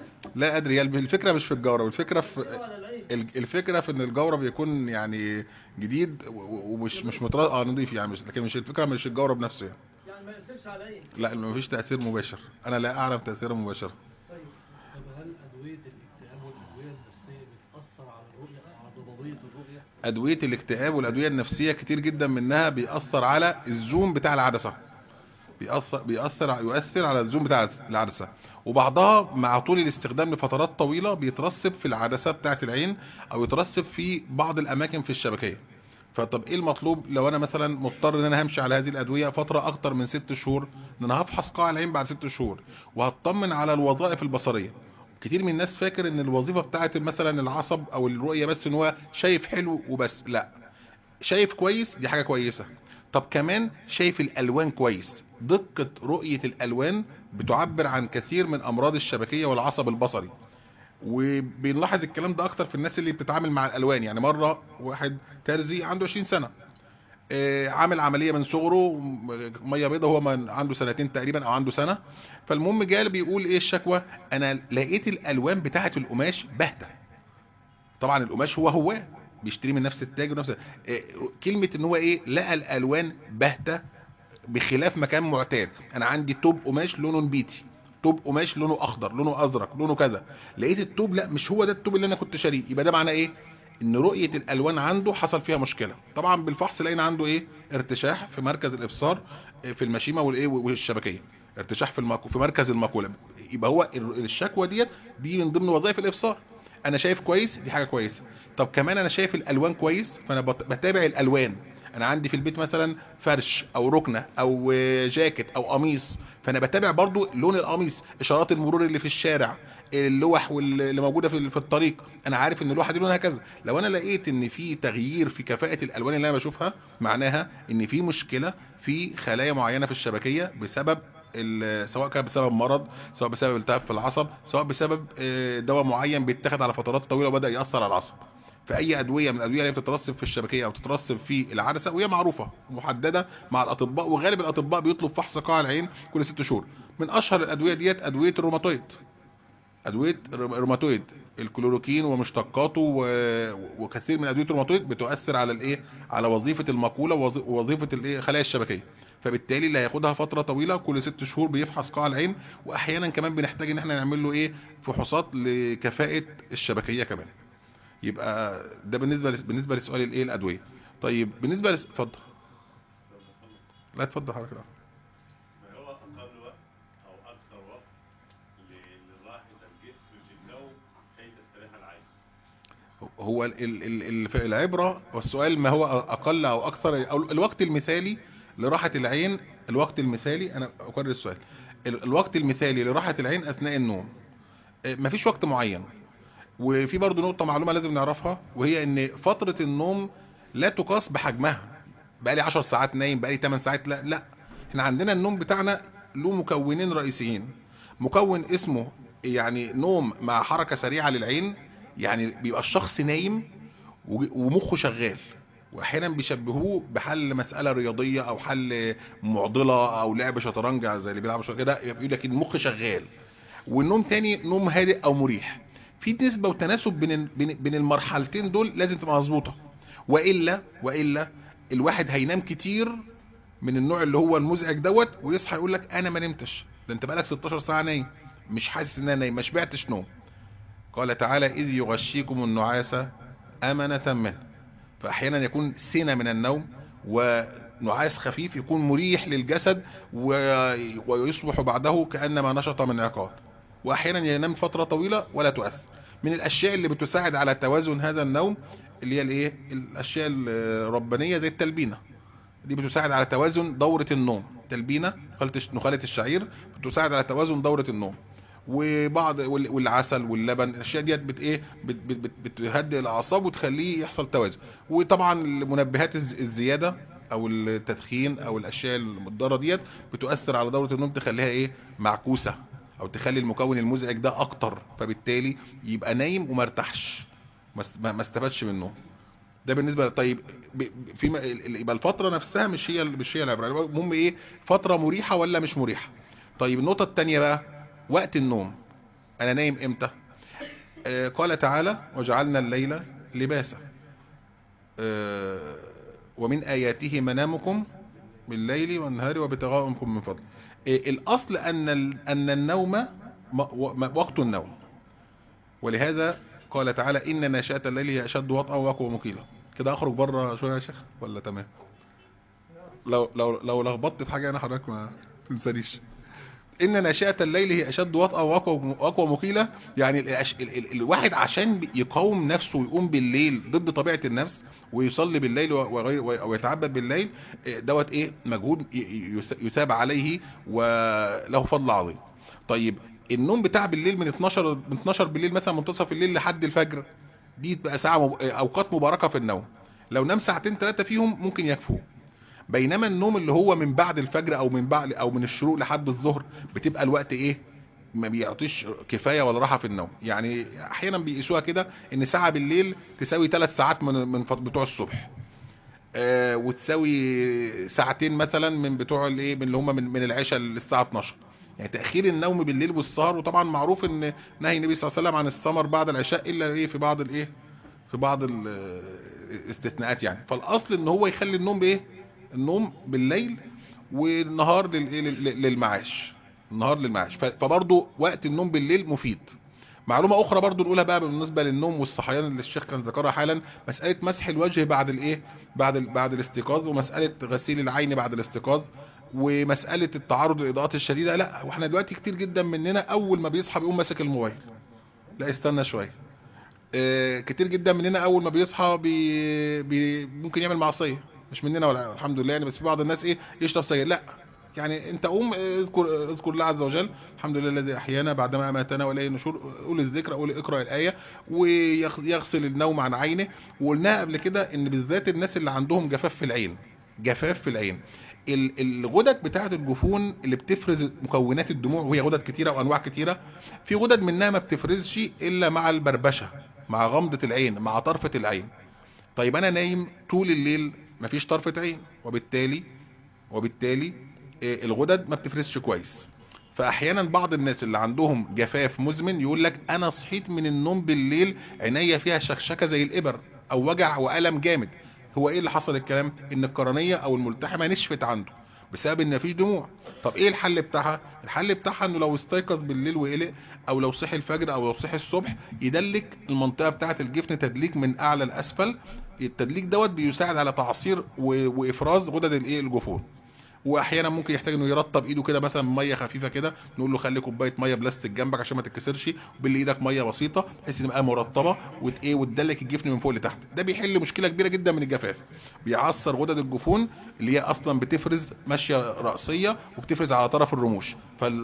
لا ادري. هي الفكره مش في الجورب، الفكره في الفكره في ان الجورب يكون يعني جديد ومش مش نضيف يعني، مش، لكن مش الفكره مش الجورب نفسه يعني. يعني ما يأثرش على العين؟ لا، ما فيش تاثير مباشر، انا لا اعلم تاثيره مباشر. طيب. طب هل أدوية الاكتئاب والأدوية النفسية بتأثر على الرؤية، على ضبابية الرؤية؟ ادويه الاكتئاب والادويه النفسيه كتير جدا منها بيأثر على الزوم بتاع العدسه. يؤثر على الزوم بتاع العدسة. وبعضها مع طول الاستخدام لفترات طويلة بيترسب في العدسة بتاعة العين او يترسب في بعض الاماكن في الشبكية. فطب ايه المطلوب لو انا مثلا مضطر ان انا همشي على هذه الادوية فترة اكتر من 6 شهور؟ ان انا هفحص قاع العين بعد 6 شهور وهطمن على الوظائف البصرية. كتير من الناس فاكر ان الوظيفة بتاعة مثلا العصب او الرؤية بس ان هو شايف حلو وبس، لا. شايف كويس دي حاجة كويسة، طب كمان شايف الالوان كويس. دقة رؤية الالوان بتعبر عن كثير من امراض الشبكية والعصب البصري. وبنلاحظ الكلام ده اكتر في الناس اللي بتتعامل مع الالوان. يعني مرة واحد ترزي عنده 20 سنة، عامل عملية من صغره مية بيضة، هو عنده سنتين تقريبا او عنده سنة. فالمهم جاء بيقول ايه الشكوى؟ انا لقيت الالوان بتاعة القماش باهتة. طبعا القماش هو بيشتري من نفس التاجر ونفس كلمة ان هو ايه؟ لقى الالوان باهتة بخلاف مكان معتاد. انا عندي توب قماش لونه نبيتي، توب قماش لونه اخضر، لونه ازرق، لونه كذا، لقيت التوب لا مش هو ده التوب اللي انا كنت شاريه، يبقى ده معناه ايه؟ ان رؤية الالوان عنده حصل فيها مشكلة. طبعا بالفحص لقينا عنده ايه؟ ارتشاح في مركز الابصار في المشيمة والايه والشبكية، ارتشاح في مركز المقولة. يبقى هو الشكوى دي من ضمن وظائف الابصار. انا شايف كويس، دي حاجة كويسة. طب كمان انا شايف الالوان كويس، فانا بتابع الالوان. انا عندي في البيت مثلا فرش او ركنة او جاكيت او قميص، فانا بتابع برضو لون القميص، اشارات المرور اللي في الشارع، اللوح اللي موجوده في الطريق، انا عارف ان اللوحه دي لونها كذا. لو انا لقيت ان في تغيير في كفاءه الالوان اللي انا بشوفها، معناها ان في مشكله في خلايا معينه في الشبكيه بسبب سواء كان بسبب مرض، سواء بسبب التهاب في العصب، سواء بسبب دواء معين بيتاخد على فترات طويله وبدا ياثر على العصب. فاي ادويه من الادويه اللي بتترسب في الشبكيه او تترسب في العدسه، وهي معروفه محدده مع الاطباء، وغالب الاطباء بيطلب فحص قاع العين كل 6 شهور. من اشهر الادويه ادويه الروماتويد، ادويه الروماتويد، الكلوروكين ومشتقاته وكثير من ادويه الروماتويد بتؤثر على الايه، على وظيفه المقوله ووظيفه الايه، خلايا الشبكيه. فبالتالي اللي هياخدها فتره طويله كل 6 شهور بيفحص قاع العين، واحيانا كمان بنحتاج ان احنا نعمل له ايه، فحوصات لكفاءه الشبكيه كمان. يبقى ده بالنسبه لسؤال الايه، الادويه. طيب بالنسبه اتفضل. لا اتفضل حضرتك. ما هو أقل وقت أو أكثر وقت لراحة الجسم في النوم كي تستريح العين؟ هو العبرة والسؤال ما هو أقل أو أكثر، أو الوقت المثالي لراحة العين. الوقت المثالي، أنا أكرر السؤال، الوقت المثالي لراحة العين أثناء النوم مفيش وقت معين. وفي برضو نقطة معلومة لازم نعرفها، وهي ان فترة النوم لا تقاس بحجمها، بقالي 10 ساعات نايم، بقالي 8 ساعات، لا لا. احنا عندنا النوم بتاعنا له مكونين رئيسيين. مكون اسمه يعني نوم مع حركة سريعة للعين، يعني بيبقى الشخص نايم ومخه شغال، واحيانا بيشبهوه بحل مسألة رياضية او حل معضلة او لعب شطرنج زي اللي بيلعبوا كده، يقول لك المخ شغال. والنوم تاني نوم هادئ او مريح. في نسبة وتناسب بين المرحلتين دول لازم تبقى مظبوطة، والا الواحد هينام كتير من النوع اللي هو المزعج ويصحى يقول لك انا ما نمتش، ده انت بقالك 16 ساعة نايم، مش حاسس ان انا نايم، ما شبعتش نوم. قال تعالى اذ يغشيكم النعاس امنة منه. فاحيانا يكون سنة من النوم ونعاس خفيف يكون مريح للجسد ويصبح بعده كأنما نشط من عقار، واحيانا ينام فترة طويلة ولا تؤثر. من الاشياء اللي بتساعد على توازن هذا النوم اللي هي الايه، الاشياء الربانية زي التلبينة، دي بتساعد على توازن دورة النوم. تلبينة نخالة الشعير بتساعد على توازن دورة النوم. وبعض والعسل واللبن، الاشياء ديت بتهدئ الاعصاب وتخليه يحصل توازن. وطبعا المنبهات الزياده او التدخين او الاشياء المضره ديت بتؤثر على دوره النوم، تخليها ايه، معكوسه، او تخلي المكون المزعج ده اكتر، فبالتالي يبقى نايم وما ارتاحش، ما استفادش من النوم. ده بالنسبه طيب يبقى الفتره نفسها مش هي العبره. المهم ايه، فتره مريحه ولا مش مريحه. طيب النقطه الثانيه بقى، وقت النوم، انا نايم امتى؟ قال تعالى وجعلنا الليل لباسا، ومن اياته منامكم بالليل والنهار وابتغاؤكم من فضل. الاصل ان النوم وقت النوم، ولهذا قال تعالى ان ناشئة الليل هي اشد وطئا واقوى مقيلا. كده اخرج بره شويه يا شيخ ولا تمام؟ لو لخبطت في حاجه انا حضرتك ما تنسانيش. ان ناشئة الليل هي اشد وطئا واقوى مقيلة. يعني الواحد عشان يقاوم نفسه ويقوم بالليل ضد طبيعة النفس ويصلي بالليل ويتعبد بالليل، دوت ايه، مجهود يساب عليه وله فضل عظيم. طيب النوم بتاع بالليل من 12 بالليل مثلا، منتصف الليل لحد الفجر، دي بقى ساعة اوقات مباركة في النوم، لو نام ساعتين 3 فيهم ممكن يكفوه. بينما النوم اللي هو من بعد الفجر او من الشروق لحد الظهر، بتبقى الوقت ايه، ما بيعطيش كفاية ولا راحة في النوم. يعني احيانا بيقيسوها كده ان ساعة بالليل تساوي 3 ساعات من بتوع الصبح، وتساوي ساعتين مثلا من بتوع الايه، من اللي هم من العشاء للساعة 12. يعني تأخير النوم بالليل والسهر. وطبعا معروف ان نهي النبي صلى الله عليه وسلم عن السمر بعد العشاء الا ايه، في بعض الاستثناءات يعني. فالاصل ان هو يخلي النوم بايه، النوم بالليل والنهار للمعاش. النهار للمعاش. فبرضه وقت النوم بالليل مفيد. معلومة اخرى برضو نقولها بقى بالنسبة للنوم والصحيان اللي الشيخ كان ذكرها حالا، مسألة مسح الوجه بعد الايه، بعد الاستيقاظ، ومسألة غسيل العين بعد الاستيقاظ، ومسألة التعرض للإضاءات الشديدة. لا، واحنا دلوقتي كتير جدا مننا اول ما بيصحى بيقوم ماسك الموبايل. لا استنى شوية. كتير جدا مننا اول ما بيصحى ممكن يعمل معصية، مش مننا ولا الحمد لله يعني، بس في بعض الناس ايه يشرب سجاير. لا، يعني انت قوم اذكر الله عز وجل، الحمد لله الذي احيانا بعدما اماتنا واليه النشور، قول الذكر، قول اقرا الايه، ويغسل النوم عن عينه. وقلناها قبل كده ان بالذات الناس اللي عندهم جفاف في العين، جفاف في العين، الغدد بتاعه الجفون اللي بتفرز مكونات الدموع، وهي غدد كتيره وانواع كتيره، في غدد منها ما بتفرزش الا مع البربشه، مع غمضه العين، مع طرفه العين. طيب انا نايم طول الليل مفيش طرفه عين، وبالتالي الغدد ما بتفرزش كويس. فاحيانا بعض الناس اللي عندهم جفاف مزمن يقول لك انا صحيت من النوم بالليل عينيا فيها شكشكه زي الابر، او وجع والم جامد. هو ايه اللي حصل؟ الكلام ان القرنيه او الملتحمه نشفت عنده بسبب ان مفيش دموع. طب ايه الحل بتاعها؟ الحل بتاعها انه لو استيقظ بالليل وقلق، او لو صحي الفجر، او لو صحي الصبح، يدلك المنطقه بتاعه الجفن تدليك من اعلى لاسفل. التدليك دوت بيساعد على تعصير وافراز غدد الايه، الجفون. واحيانا ممكن يحتاج انه يرطب ايده كده مثلا ميه خفيفه كده، نقول له خلي كوبايه ميه بلاستيك جنبك عشان ما تتكسرش، وباللي ايدك ميه بسيطه بحيث تبقى مرطبه وتدلك الجفن من فوق لتحت. ده بيحل مشكله كبيره جدا من الجفاف، بيعصر غدد الجفون اللي هي اصلا بتفرز ماشيه راسيه وبتفرز على طرف الرموش.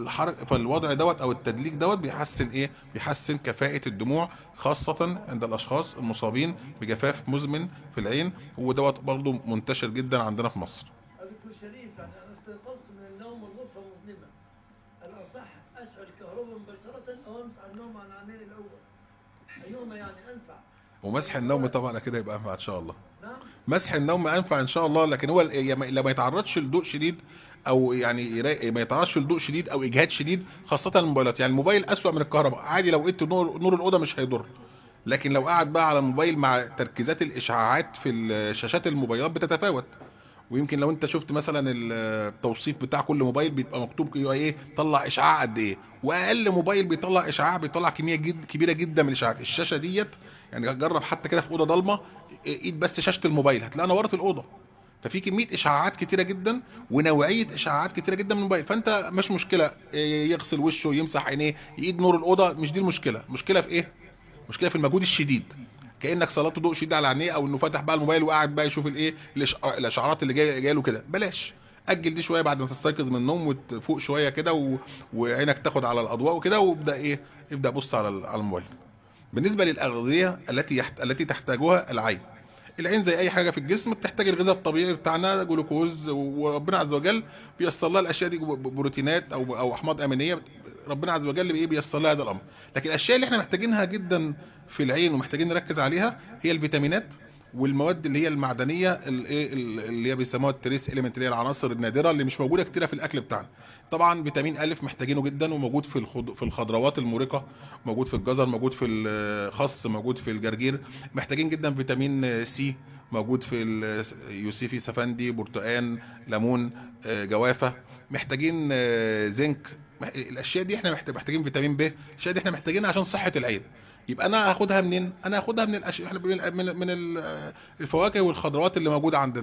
فالوضع دوت او التدليك دوت بيحسن ايه، بيحسن كفاءه الدموع، خاصه عند الاشخاص المصابين بجفاف مزمن في العين، ودوت برضه منتشر جدا عندنا في مصر. دكتور شريف، يعني أنا استيقظت من النوم والغرفة مظلمة، الأصح أشعل الكهرباء مباشرة أو أمسح النوم عن عيني الأول؟ أيهما يعني أنفع؟ ومسح النوم طبعا كده يبقى أنفع إن شاء الله. نعم؟ مسح النوم أنفع إن شاء الله، لكن هو لما يتعرضش لضوء شديد، أو يعني ما يتعرضش لضوء شديد أو إجهاد شديد، خاصة الموبايلات. يعني الموبايل أسوأ من الكهرباء، عادي لو قدت نور الأوضة مش هيضر، لكن لو قعد بقى على الموبايل مع تركيزات الإشعاعات في شاشات الموبايلات بتتفاوت. ويمكن لو انت شفت مثلا التوصيف بتاع كل موبايل بيبقى مكتوب ايه، طلع اشعاع قد ايه، واقل موبايل بيطلع اشعاع بيطلع كميه كبيره جدا من الاشعاعات. الشاشه ديت يعني جرب حتى كده في اوضه ضلمه، ايد بس شاشه الموبايل هتلاقي نورت الاوضه. ففي كميه اشعاعات كتيره جدا ونوعيه اشعاعات كتيره جدا من الموبايل. فانت مش مشكله يغسل وشه، يمسح عينيه، يقيد نور الاوضه، مش دي المشكله. المشكله في ايه؟ مشكله في المجهود الشديد، كانك سلطت ضوء شديد على عينيه، او انه فتح بقى الموبايل وقاعد بقى يشوف الايه، الاشعارات اللي جايه له كده. بلاش، اجل دي شويه بعد ما تستيقظ من النوم وتفوق شويه كده وعينك تاخد على الاضواء وكده، وابدا ايه، ابدا بص على الموبايل. بالنسبه للاغذيه التي تحتاجها العين زي اي حاجه في الجسم بتحتاج الغذاء الطبيعي بتاعنا، جلوكوز، وربنا عز وجل بيصل لها الاشياء دي، بروتينات او احماض امينيه، ربنا عز وجل بايه بيصل لها هذا الامر. لكن الاشياء اللي احنا محتاجينها جدا في العين ومحتاجين نركز عليها هي الفيتامينات والمواد اللي هي المعدنيه، اللي هي بيسموها التريس اليمنت، اللي هي العناصر النادره اللي مش موجوده كتيره في الاكل بتاعنا. طبعا فيتامين الف محتاجينه جدا، وموجود في الخضروات المورقه، موجود في الجزر، موجود في الخس، موجود في الجرجير. محتاجين جدا فيتامين سي، موجود في اليوسفي، سفندي، برتقان، ليمون، جوافه. محتاجين زنك. الاشياء دي احنا محتاجين فيتامين ب، الاشياء دي احنا محتاجينها عشان صحه العين. يبقى انا هاخدها منين؟ انا هاخدها من الاشياء، احنا من الفواكه والخضروات اللي موجوده عندنا.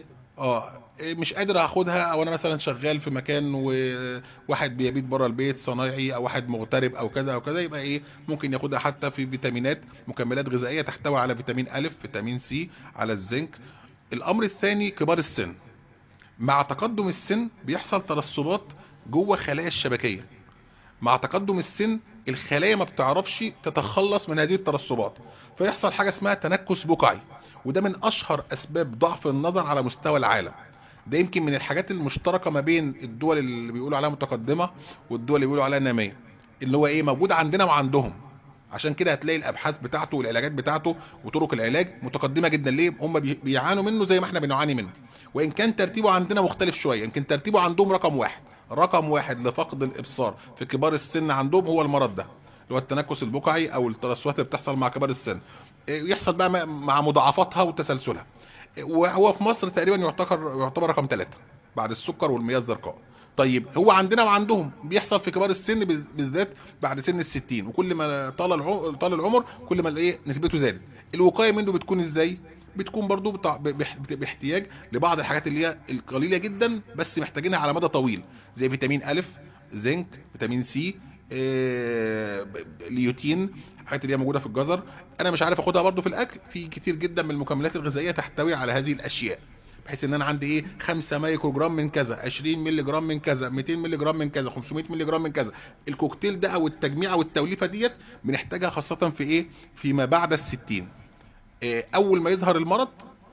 مش قادر اخدها، او انا مثلا شغال في مكان وواحد بيبيت بره البيت، صنايعي او واحد مغترب او كذا او كذا، يبقى ايه، ممكن ياخدها حتى في فيتامينات، مكملات غذائيه تحتوي على فيتامين الف، فيتامين سي، على الزنك. الامر الثاني كبار السن. مع تقدم السن بيحصل ترسبات جوه خلايا الشبكيه. مع تقدم السن الخلايا ما بتعرفش تتخلص من هذه الترسبات، فيحصل حاجه اسمها تنكس بقعي، وده من اشهر اسباب ضعف النظر على مستوى العالم. ده يمكن من الحاجات المشتركه ما بين الدول اللي بيقولوا عليها متقدمه والدول اللي بيقولوا عليها ناميه، اللي هو ايه، موجود عندنا وعندهم. عشان كده هتلاقي الابحاث بتاعته والعلاجات بتاعته وطرق العلاج متقدمه جدا. ليه؟ هم بيعانوا منه زي ما احنا بنعاني منه، وان كان ترتيبه عندنا مختلف شويه. يمكن ترتيبه عندهم رقم واحد لفقد الابصار في كبار السن عندهم هو المرض ده، اللي هو التنكس البقعي او الترسبات اللي بتحصل مع كبار السن، يحصل بقى مع مضاعفاتها وتسلسلها. وهو في مصر تقريبا يعتبر رقم 3. بعد السكر والمياه الزرقاء. طيب هو عندنا وعندهم بيحصل في كبار السن بالذات بعد سن ال60، وكل ما طال العمر كل ما الايه نسبته زادت. الوقايه منه بتكون ازاي؟ بتكون برضو باحتياج لبعض الحاجات اللي هي القليله جدا بس محتاجينها على مدى طويل، زي فيتامين أ، زنك، فيتامين سي، ليوتين، الحاجات اللي هي موجوده في الجزر. انا مش عارف اخدها برضو في الاكل، في كتير جدا من المكملات الغذائيه تحتوي على هذه الاشياء، بحيث ان انا عندي ايه 5 مايكرو جرام من كذا، 20 مللي جرام من كذا، 200 مللي جرام من كذا، 500 مللي جرام من كذا. الكوكتيل ده او التجميع او التوليفه ديت بنحتاجها خاصه في ايه فيما بعد ال60. اول ما يظهر المرض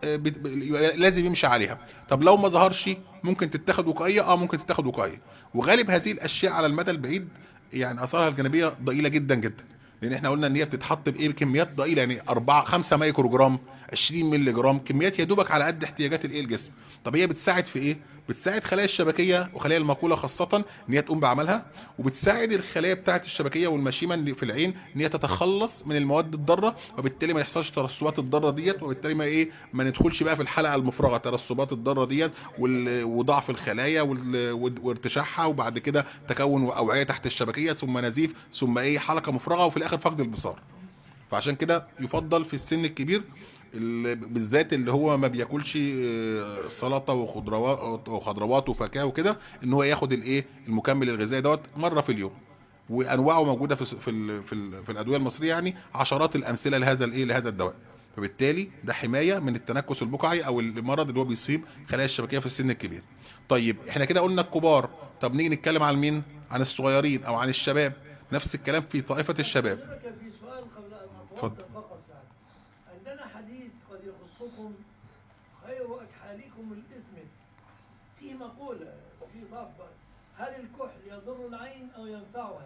لازم يمشي عليها. طب لو ما ظهرش ممكن تتاخد وقائيه، ممكن تتاخد وقائيه. وغالب هذه الاشياء على المدى البعيد يعني اثارها الجانبيه ضئيله جدا جدا، لان احنا قلنا ان هي بتتحط بايه بكميات ضئيله، يعني 5 مايكرو جرام، 20 مللي جرام، كميات يا دوبك على قد احتياجات الايه الجسم. طب هي بتساعد في ايه؟ بتساعد خلايا الشبكيه وخلايا المقوله خاصه ان هي تقوم بعملها، وبتساعد الخلايا بتاعه الشبكيه والمشيمه اللي في العين ان هي تتخلص من المواد الضاره، وبالتالي ما يحصلش ترسبات الضاره ديت، وبالتالي ما ندخلش بقى في الحلقه المفرغه ترسبات الضاره ديت وضعف الخلايا وارتشاحها، وبعد كده تكون اوعيه تحت الشبكيه، ثم نزيف، ثم حلقه مفرغه، وفي الاخر فقد البصار. فعشان كده يفضل في السن الكبير بالذات اللي هو ما بياكلش سلطه وخضروات وفاكهه وكده، ان هو ياخد المكمل الغذائي دوت مره في اليوم. وانواعه موجوده في الادويه المصريه، يعني عشرات الامثله لهذا الدواء. فبالتالي ده حمايه من التنكس البقعي او المرض اللي هو بيصيب خلايا الشبكيه في السن الكبير. طيب احنا كده قلنا الكبار، طب نيجي نتكلم عن مين؟ عن الصغيرين او عن الشباب. نفس الكلام في طائفه الشباب. في سؤال قبل أن أتوضأ فقط يعني. عندنا حديث قد يخصكم: خير أكحالكم الإثم. في مقولة في ضابط: هل الكحل يضر العين أو ينفعها؟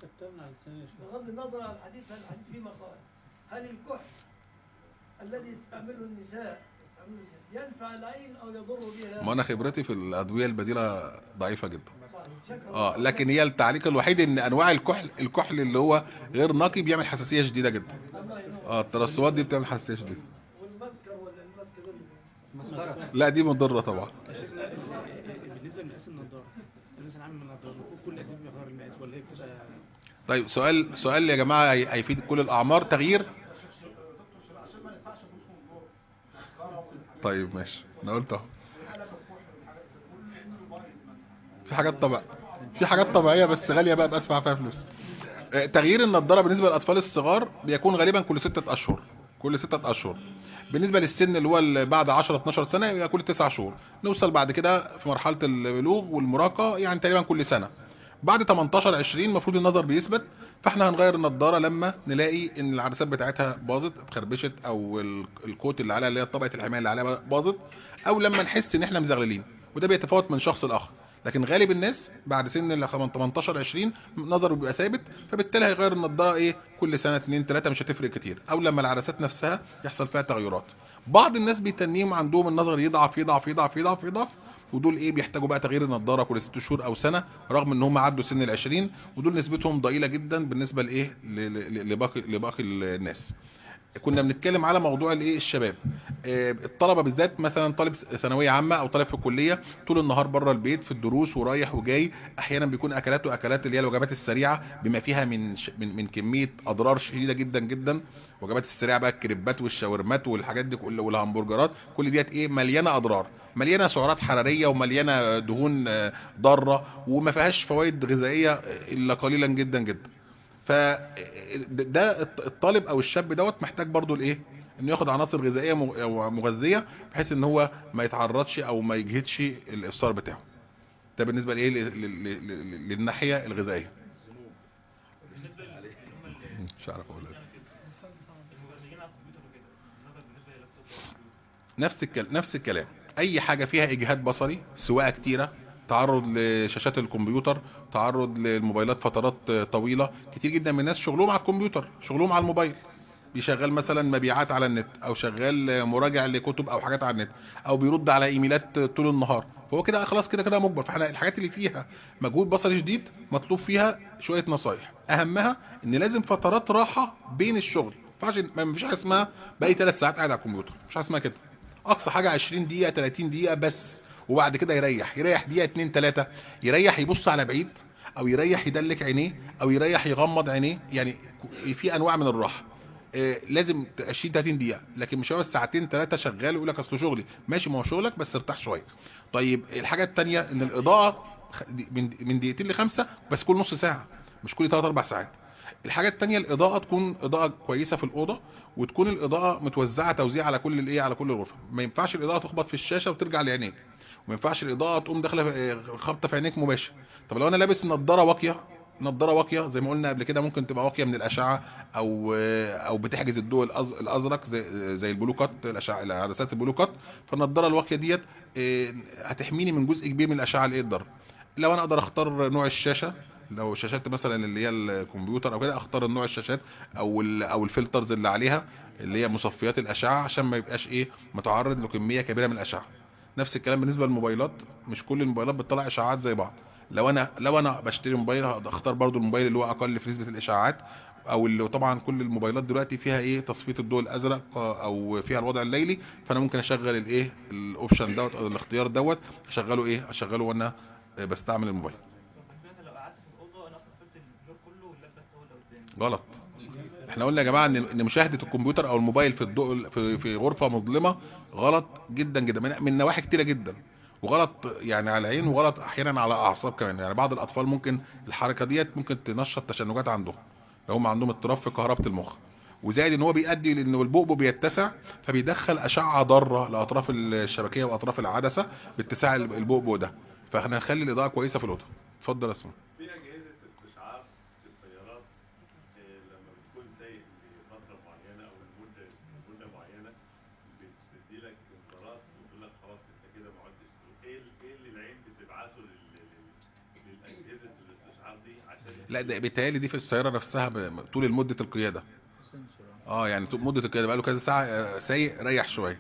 بغض النظر عن الحديث، فيه مقال: هل الكحل الذي تستعمله النساء ينفع العين أو يضر بها؟ ما انا خبرتي في الادويه البديله ضعيفه جدا. لكن هي التعليق الوحيد ان انواع الكحل اللي هو غير نقي بيعمل حساسيه شديده جدا. الترسبات دي بتعمل حساسيه شديده. والمسكر ولا المسكر؟ لا دي مضره طبعا. بالنسبه لمقاس النضاره، الناس عامل النضاره كل قد ايه بيغير المقاس ولا هي بتبقى؟ طيب سؤال يا جماعه هيفيد كل الاعمار. تغيير. طيب ماشي، انا قلت اهو في حاجات طبيعيه بس غاليه بقى بدفع فيها فلوس. تغيير النضاره بالنسبه للاطفال الصغار بيكون غالبا كل 6 اشهر. بالنسبه للسن اللي هو بعد 10 12 سنه يبقى كل 9 شهور. نوصل بعد كده في مرحله البلوغ والمراهقه يعني تقريبا كل سنه. بعد 18 20 المفروض النظر بيثبت، فاحنا هنغير النضاره لما نلاقي ان العدسات بتاعتها باظت، اتخربشت، او الكوت اللي عليها اللي هي طبقه الحمايه اللي عليها باظت، او لما نحس ان احنا مزغللين. وده بيتفاوت من شخص لاخر، لكن غالب الناس بعد سن ال 18 20 نظره بيبقى ثابت، فبالتالي هيغير النضاره كل سنه 2 3، مش هتفرق كتير، او لما العدسات نفسها يحصل فيها تغيرات. بعض الناس بيتنيهم عندهم النظر يضعف يضعف يضعف يضعف يضعف، ودول بيحتاجوا بقى تغيير النضاره كل 6 شهور او سنه، رغم ان هم عدوا سن ال20، ودول نسبتهم ضئيله جدا بالنسبه لباقي الناس. كنا بنتكلم على موضوع الشباب، الطلبه بالذات، مثلا طالب ثانويه عامه او طالب في الكليه طول النهار بره البيت في الدروس ورايح وجاي، احيانا بيكون اكلات اللي هي الوجبات السريعه بما فيها من كميه اضرار شديده جدا جدا. الوجبات السريعه بقى الكريبات والشاورمات والحاجات دي والهمبرجرات، كل ديت مليانه اضرار، مليانه سعرات حراريه ومليانه دهون ضاره، وما فيهاش فوائد غذائيه الا قليلا جدا جدا. فده الطالب او الشاب دوت محتاج برضو انه ياخد عناصر غذائيه مغذيه، بحيث ان هو ما يتعرضش او ما يجهدش الافطار بتاعه. ده بالنسبه للناحيه الغذائيه. مش عارف اقول نفس الكلام. اي حاجه فيها اجهاد بصري، سواء كتيره، تعرض لشاشات الكمبيوتر، تعرض للموبايلات فترات طويلة. كتير جدا من الناس شغلهم على الكمبيوتر، شغلهم على الموبايل، بيشغل مثلا مبيعات على النت، او شغال مراجع لكتب او حاجات على النت، او بيرد على ايميلات طول النهار، فهو كده خلاص كده مجبر. فاحنا الحاجات اللي فيها مجهود بصري شديد مطلوب فيها شوية نصايح، اهمها ان لازم فترات راحة بين الشغل. ما فيش حاجه اسمها بقى 3 ساعات قاعد على الكمبيوتر، مش حاجه اسمها كده. اقصى حاجه 20 دقيقه 30 دقيقه بس، وبعد كده يريح دقيقه 2 3، يريح يبص على بعيد، او يريح يدلك عينيه، او يريح يغمض عينيه، يعني في انواع من الراحه. لازم 20 30 دقيقه، لكن مش هو ساعتين 3 شغال ويقول لك اصل شغلي ماشي، ما هو شغلك بس ارتاح شويه. طيب الحاجه الثانيه ان الاضاءه من دقيقتين ل5 بس كل نص ساعه، مش كل 3 4 ساعات. الحاجه الثانيه الاضاءه تكون اضاءه كويسه في الاوضه، وتكون الاضاءه متوزعه توزيع على كل الايه، على كل الغرفه. ما ينفعش الاضاءه تخبط في الشاشه وترجع لعينيك، وما ينفعش الاضاءه تقوم داخله خبطه في عينيك مباشر. طب لو انا لابس نظاره واقيه، نظاره واقيه زي ما قلنا قبل كده ممكن تبقى واقيه من الاشعه، او بتحجز الضوء الازرق زي البلوكات، الاشعه عدسات البلوكات. فالنظاره الواقيه ديت هتحميني من جزء كبير من الاشعه اللي الضر. لو انا اقدر اختار نوع الشاشه، لو شاشات مثلا اللي هي الكمبيوتر او كده، اختار النوع الشاشات او الفلترز اللي عليها اللي هي مصفيات الاشعه، عشان ما يبقاش متعرض لكميه كبيره من الاشعه. نفس الكلام بالنسبه للموبايلات، مش كل الموبايلات بتطلع اشعاعات زي بعض. لو انا بشتري موبايل اختار برضو الموبايل اللي هو اقل في نسبه الاشعاعات، او اللي طبعا كل الموبايلات دلوقتي فيها تصفيه الضوء الازرق او فيها الوضع الليلي. فانا ممكن اشغل الاوبشن دوت او الاختيار دوت، اشغله وانا بستعمل الموبايل. غلط. احنا قلنا يا جماعه ان مشاهده الكمبيوتر او الموبايل في الضوء في غرفه مظلمه غلط جدا جدا من نواحي كتيره جدا، وغلط يعني على العين، وغلط احيانا على الاعصاب كمان. يعني بعض الاطفال ممكن الحركه ديت ممكن تنشط تشنجات عندهم لو هم عندهم اضطراب في كهربة المخ. وزائد ان هو بيؤدي لان البؤبؤ بيتسع، فبيدخل اشعه ضاره لاطراف الشبكيه واطراف العدسه باتساع البؤبؤ ده. فاحنا نخلي الاضاءه كويسه في الاوضه. اتفضل يا اسماء. في أجهزة استشعار في السيارات لما بتكون سايق لفترة معينة أو لمدة معينة بتديلك انذارات وتقول لك خلاص أنت كده ما عدتش تسوق. إيه اللي العين بتبعثه للأجهزة الاستشعار دي عشان لا ده بيتهيألي دي في السياره نفسها طول مده القياده. يعني طول مده القياده بقى له كذا ساعه سايق، ريح شويه.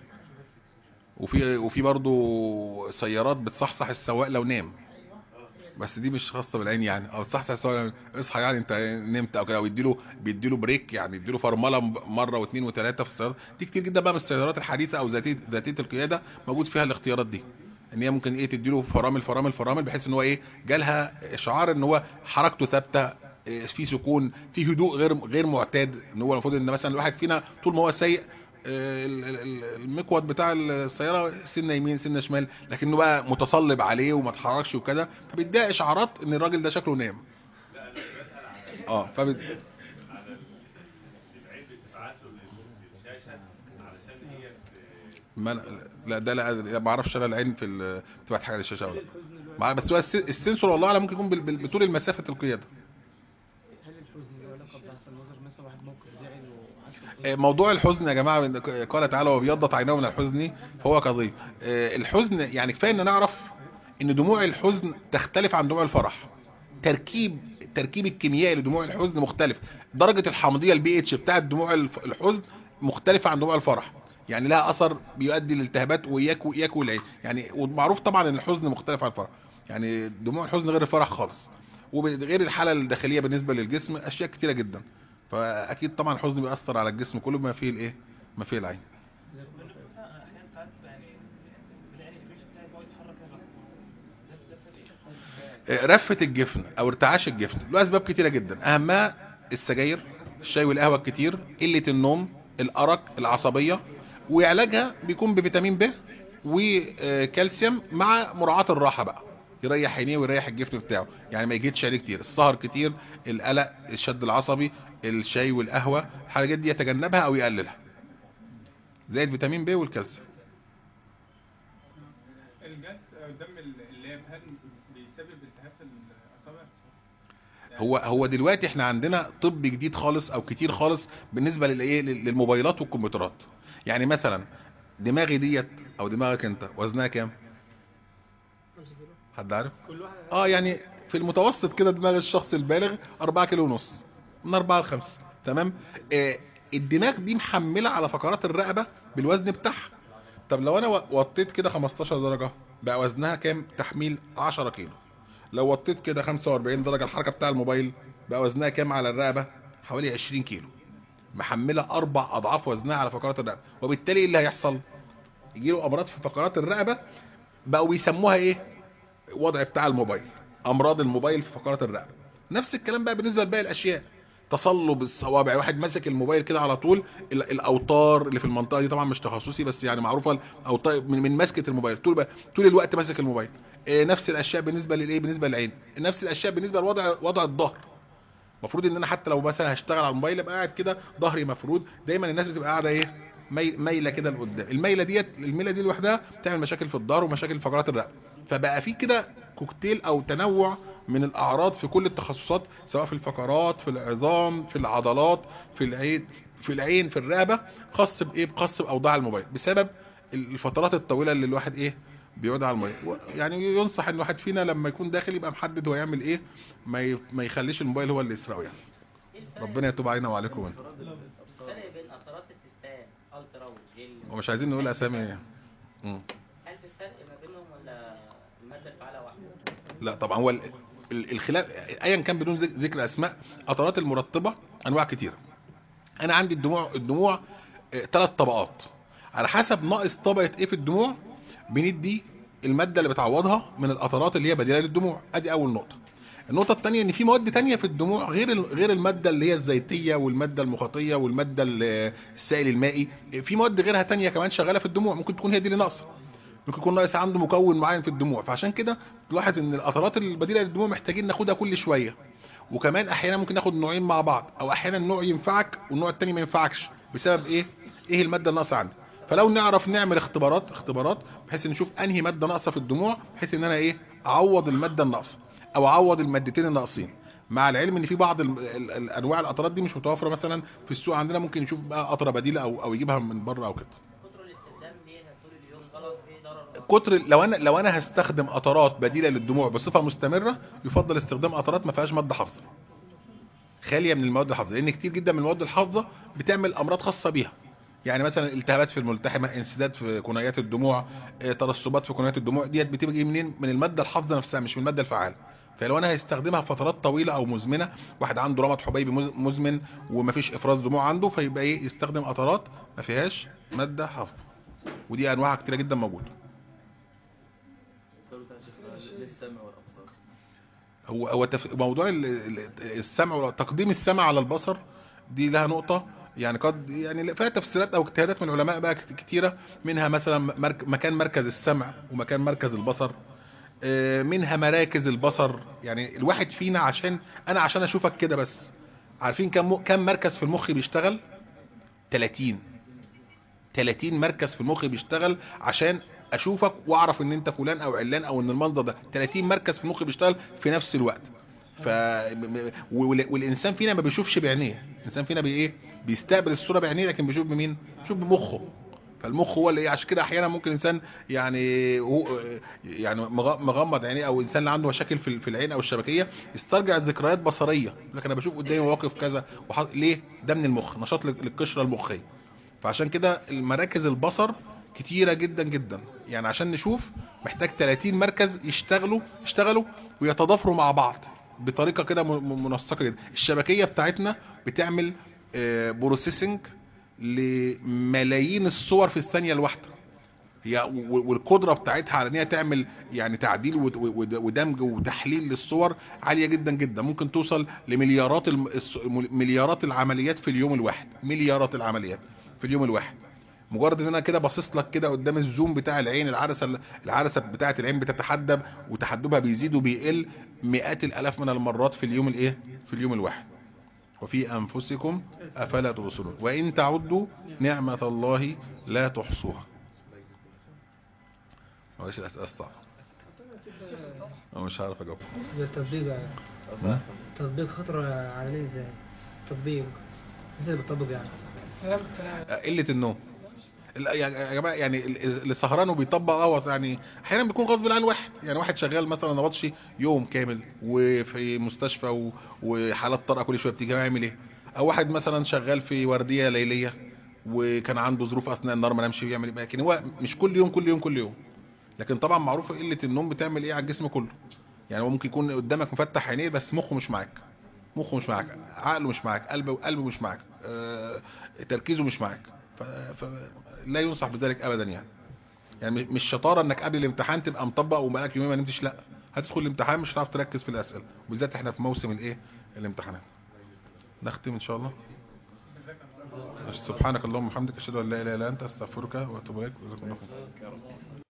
وفي برضو سيارات بتصحصح السواق لو نام، بس دي مش خاصه بالعين يعني. او تصحصح السواق اصحى يعني انت نمت او كده، او بيديله بريك، يعني بيديله فرمله مره واثنين وثلاثه في السيارات دي. كتير جدا بقى من السيارات الحديثه او ذاتيه القياده موجود فيها الاختيارات دي، ان هي ممكن تديله فرامل بحيث ان هو جالها اشعار ان هو حركته ثابته، في سكون، في هدوء غير معتاد. ان هو المفروض ان مثلا الواحد فينا طول ما هو سايق المقود بتاع السياره سنه يمين سنه شمال، لكنه بقى متصلب عليه وما اتحركش وكده، فبيديها اشعارات ان الراجل ده شكله نام. لا أنا بسأل على على العين بتبعثه للشاشة علشان هي لا ده لا ما اعرفش انا العين بتبعت حاجه للشاشه ولا لا. بس هو السنسور والله اعلم ممكن يكون بطول المسافه القياده. هل الحزن له علاقه بضعف النظر مثلا؟ واحد موقف زعل موضوع الحزن يا جماعه قال تعالى وبيضت عيناه من الحزن فهو كظيم. الحزن يعني كفايه ان نعرف ان دموع الحزن تختلف عن دموع الفرح. تركيب الكيميائي لدموع الحزن مختلف. درجه الحامضيه البي اتش بتاعه دموع الحزن مختلفه عن دموع الفرح، يعني لها اثر بيؤدي لالتهابات وياكل العين يعني. ومعروف طبعا ان الحزن مختلف عن الفرح، يعني دموع الحزن غير الفرح خالص، وغير الحاله الداخليه بالنسبه للجسم، اشياء كتيره جدا. فاكيد طبعا الحزن بيأثر على الجسم كله ما فيه ما فيه العين. رفة الجفن او ارتعاش الجفن له اسباب كتيره جدا، اهمها السجاير، الشاي والقهوه الكتير، قله النوم، الارق، العصبيه. وعلاجها بيكون بفيتامين ب وكالسيوم مع مراعاه الراحه بقى، يريح عينيه ويريح الجفن بتاعه، يعني ما يجيتش عليه كتير. السهر كتير، القلق، الشد العصبي، الشاي والقهوه، الحاجات دي يتجنبها او يقللها، زائد فيتامين ب والكالسيوم. الجهاز قدام اللاب هل بيسبب التهاب في الاصابع؟ هو دلوقتي احنا عندنا طب جديد خالص او كتير خالص بالنسبه للموبايلات والكمبيوترات. يعني مثلا دماغي ديت او دماغك انت وزنها كام؟ حد عارف؟ يعني في المتوسط كده دماغ الشخص البالغ 4 كيلو ونص، من 4 ل 5. تمام. الدماغ دي محمله على فقرات الرقبه بالوزن بتاعها. طب لو انا وطيت كده 15 درجه بقى وزنها كام تحميل؟ 10 كيلو. لو وطيت كده 45 درجه الحركه بتاع الموبايل بقى وزنها كام على الرقبه؟ حوالي 20 كيلو. محمله 4 اضعاف وزنها على فقرات الرقبه، وبالتالي ايه اللي هيحصل؟ يجيله امراض في فقرات الرقبه بقوا بيسموها ايه؟ وضع بتاع الموبايل، امراض الموبايل في فقرات الرقبه. نفس الكلام بقى بالنسبه لباقي الاشياء، تصلب الصوابع، واحد ماسك الموبايل كده على طول، الاوتار اللي في المنطقه دي طبعا مش تخصصي بس يعني معروفه، الاوتار من مسكه الموبايل طول الوقت ماسك الموبايل. نفس الاشياء بالنسبه للايه؟ بالنسبه للعين. نفس الاشياء بالنسبه لوضع الظهر. المفروض ان انا حتى لو مثلا هشتغل على الموبايل ابقى قاعد كده ظهري مفرود. دايما الناس بتبقى قاعده ايه؟ مايله كده لقدام. الميله دي لوحدها بتعمل مشاكل في الظهر ومشاكل في فقرات الرقبه. فبقى في كده كوكتيل او تنوع من الاعراض في كل التخصصات، سواء في الفقرات، في العظام، في العضلات، في العين في الرقبه، خاص بايه؟ خاص باوضاع الموبايل، بسبب الفترات الطويله اللي الواحد ايه؟ بيقعد على الموبايل. يعني ينصح ان الواحد فينا لما يكون داخل يبقى محدد هو يعمل ايه، ما يخليش الموبايل هو اللي يسرقه يعني. ربنا يتوب علينا وعليكم. الفرق بين قطرات السيستان الترا والجل ومش عايزين نقول اسامي ايه. هل في فرق ما بينهم ولا الماده الفعاله واحده؟ لا طبعا، هو الخلاف ايا كان بدون ذكر اسماء. قطرات المرطبه انواع كتيره. انا عندي الدموع 3 طبقات، على حسب ناقص طبقه ايه في الدموع بندي الماده اللي بتعوضها من القطرات اللي هي بديله للدموع. ادي اول نقطه. النقطة الثانية ان في مواد تانية في الدموع غير المادة اللي هي الزيتية والمادة المخاطية والمادة السائل المائي. في مواد غيرها تانية كمان شغالة في الدموع، ممكن تكون هي دي اللي ناقصة، ممكن يكون ناقص عنده مكون معين في الدموع. فعشان كده تلاحظ ان القطرات البديلة للدموع محتاجين ناخدها كل شوية. وكمان احيانا ممكن ناخد نوعين مع بعض، او احيانا نوع ينفعك والنوع التاني ما ينفعكش بسبب ايه المادة الناقصة عندي. فلو نعرف نعمل اختبارات بحيث نشوف انهي مادة ناقصة في الدموع، بحيث ان انا اعوض المادة الناقصة او اعوض المادتين الناقصين. مع العلم ان في بعض الانواع القطرات دي مش متوفرة مثلا في السوق عندنا، ممكن نشوف بقى قطرة بديلة او يجيبها من بره او كده. كتر الاستخدام ليها طول اليوم غلط، ايه ضرر؟ كتر لو انا هستخدم قطرات بديلة للدموع بصفة مستمرة، يفضل استخدام قطرات ما فيهاش مادة حافظة، خالية من المواد الحافظة، لان كتير جدا من المواد الحافظة بتعمل امراض خاصة بيها. يعني مثلا التهابات في الملتحمة، انسداد في كنايات الدموع، ترسبات في كنايات الدموع، ديت بتيجي منين؟ من المادة الحافظة نفسها، مش من المادة الفعالة. فلو انا هستخدمها فترات طويلة او مزمنة، واحد عنده رمد حبيبي مزمن ومفيش افراز دموع عنده، فيبقى يستخدم قطرات ما فيهاش مادة حافظة، ودي انواعها كتيرة جدا موجودة. هو موضوع السمع تقديم السمع على البصر، دي لها نقطة يعني قد يعني فيها تفسيرات او اجتهادات من العلماء بقى كتيرة. منها مثلا مكان مركز السمع ومكان مركز البصر، منها مراكز البصر. يعني الواحد فينا عشان اشوفك كده بس، عارفين كم مركز في المخ بيشتغل؟ 30 مركز في المخ بيشتغل عشان اشوفك واعرف ان انت فلان او علان او ان المنظر ده. 30 مركز في المخ بيشتغل في نفس الوقت. والانسان فينا ما بيشوفش بعينيه، الانسان فينا بيستقبل الصوره بعينيه، لكن بيشوف بمين؟ بيشوف بمخه. فالمخ هو اللي عشان كده احيانا ممكن انسان يعني مغمض عينيه، او انسان اللي عنده مشاكل في العين او الشبكيه، يسترجع ذكريات بصريه، لكن انا بشوف قدامي مواقف كذا ليه؟ ده من المخ، نشاط للقشره المخيه. فعشان كده المراكز البصر كتيرة جدا جدا. يعني عشان نشوف محتاج 30 مركز يشتغلوا ويتضافروا مع بعض بطريقة كده منسقة جدا. الشبكية بتاعتنا بتعمل بروسيسنج لملايين الصور في الثانية الواحدة، هي والقدرة بتاعتها على ان هي تعمل يعني تعديل ودمج وتحليل للصور عالية جدا جدا. ممكن توصل مليارات العمليات في اليوم الواحد، مليارات العمليات في اليوم الواحد. مجرد ان انا كده باصص لك كده قدام الزوم بتاع العين، العدسه بتاعه العين بتتحدب وتحدبها بيزيد وبيقل مئات الالاف من المرات في اليوم في اليوم الواحد. وفي انفسكم افلا تبصرون وان تعدوا نعمه الله لا تحصوها. ماشي، الاسئله الصعبه مش عارف اجاوب. التطبيق يعني تطبيق خطر عليه ازاي؟ تطبيق ازاي بتطبق يعني؟ قله النوم يا جماعه. يعني اللي سهران وبيطبق يعني احيانا بيكون غصب عن الواحد. يعني واحد شغال مثلا نبطشي يوم كامل وفي مستشفى وحالات طارئه كل شويه بتيجي، هيعمل ايه؟ او واحد مثلا شغال في ورديه ليليه وكان عنده ظروف اثناء النهار ما نامش، بيعمل ايه؟ لكن هو مش كل يوم. لكن طبعا معروف قله النوم بتعمل ايه على الجسم كله. يعني هو ممكن يكون قدامك مفتح عينيه بس مخه مش معاك، عقله مش معاك، قلبه مش معاك، تركيزه مش معاك. فلا ينصح بذلك ابدا يعني. يعني مش شطارة انك قبل الامتحان تبقى مطبق وبقالك يومين ما نمتش، لا، هتدخل الامتحان مش هتعرف تركز في الاسئله، وبالذات احنا في موسم الايه الامتحانات. نختم ان شاء الله. سبحانك اللهم وبحمدك اشهد ان لا اله الا انت استغفرك واتوب اليك. جزاكم الله خير.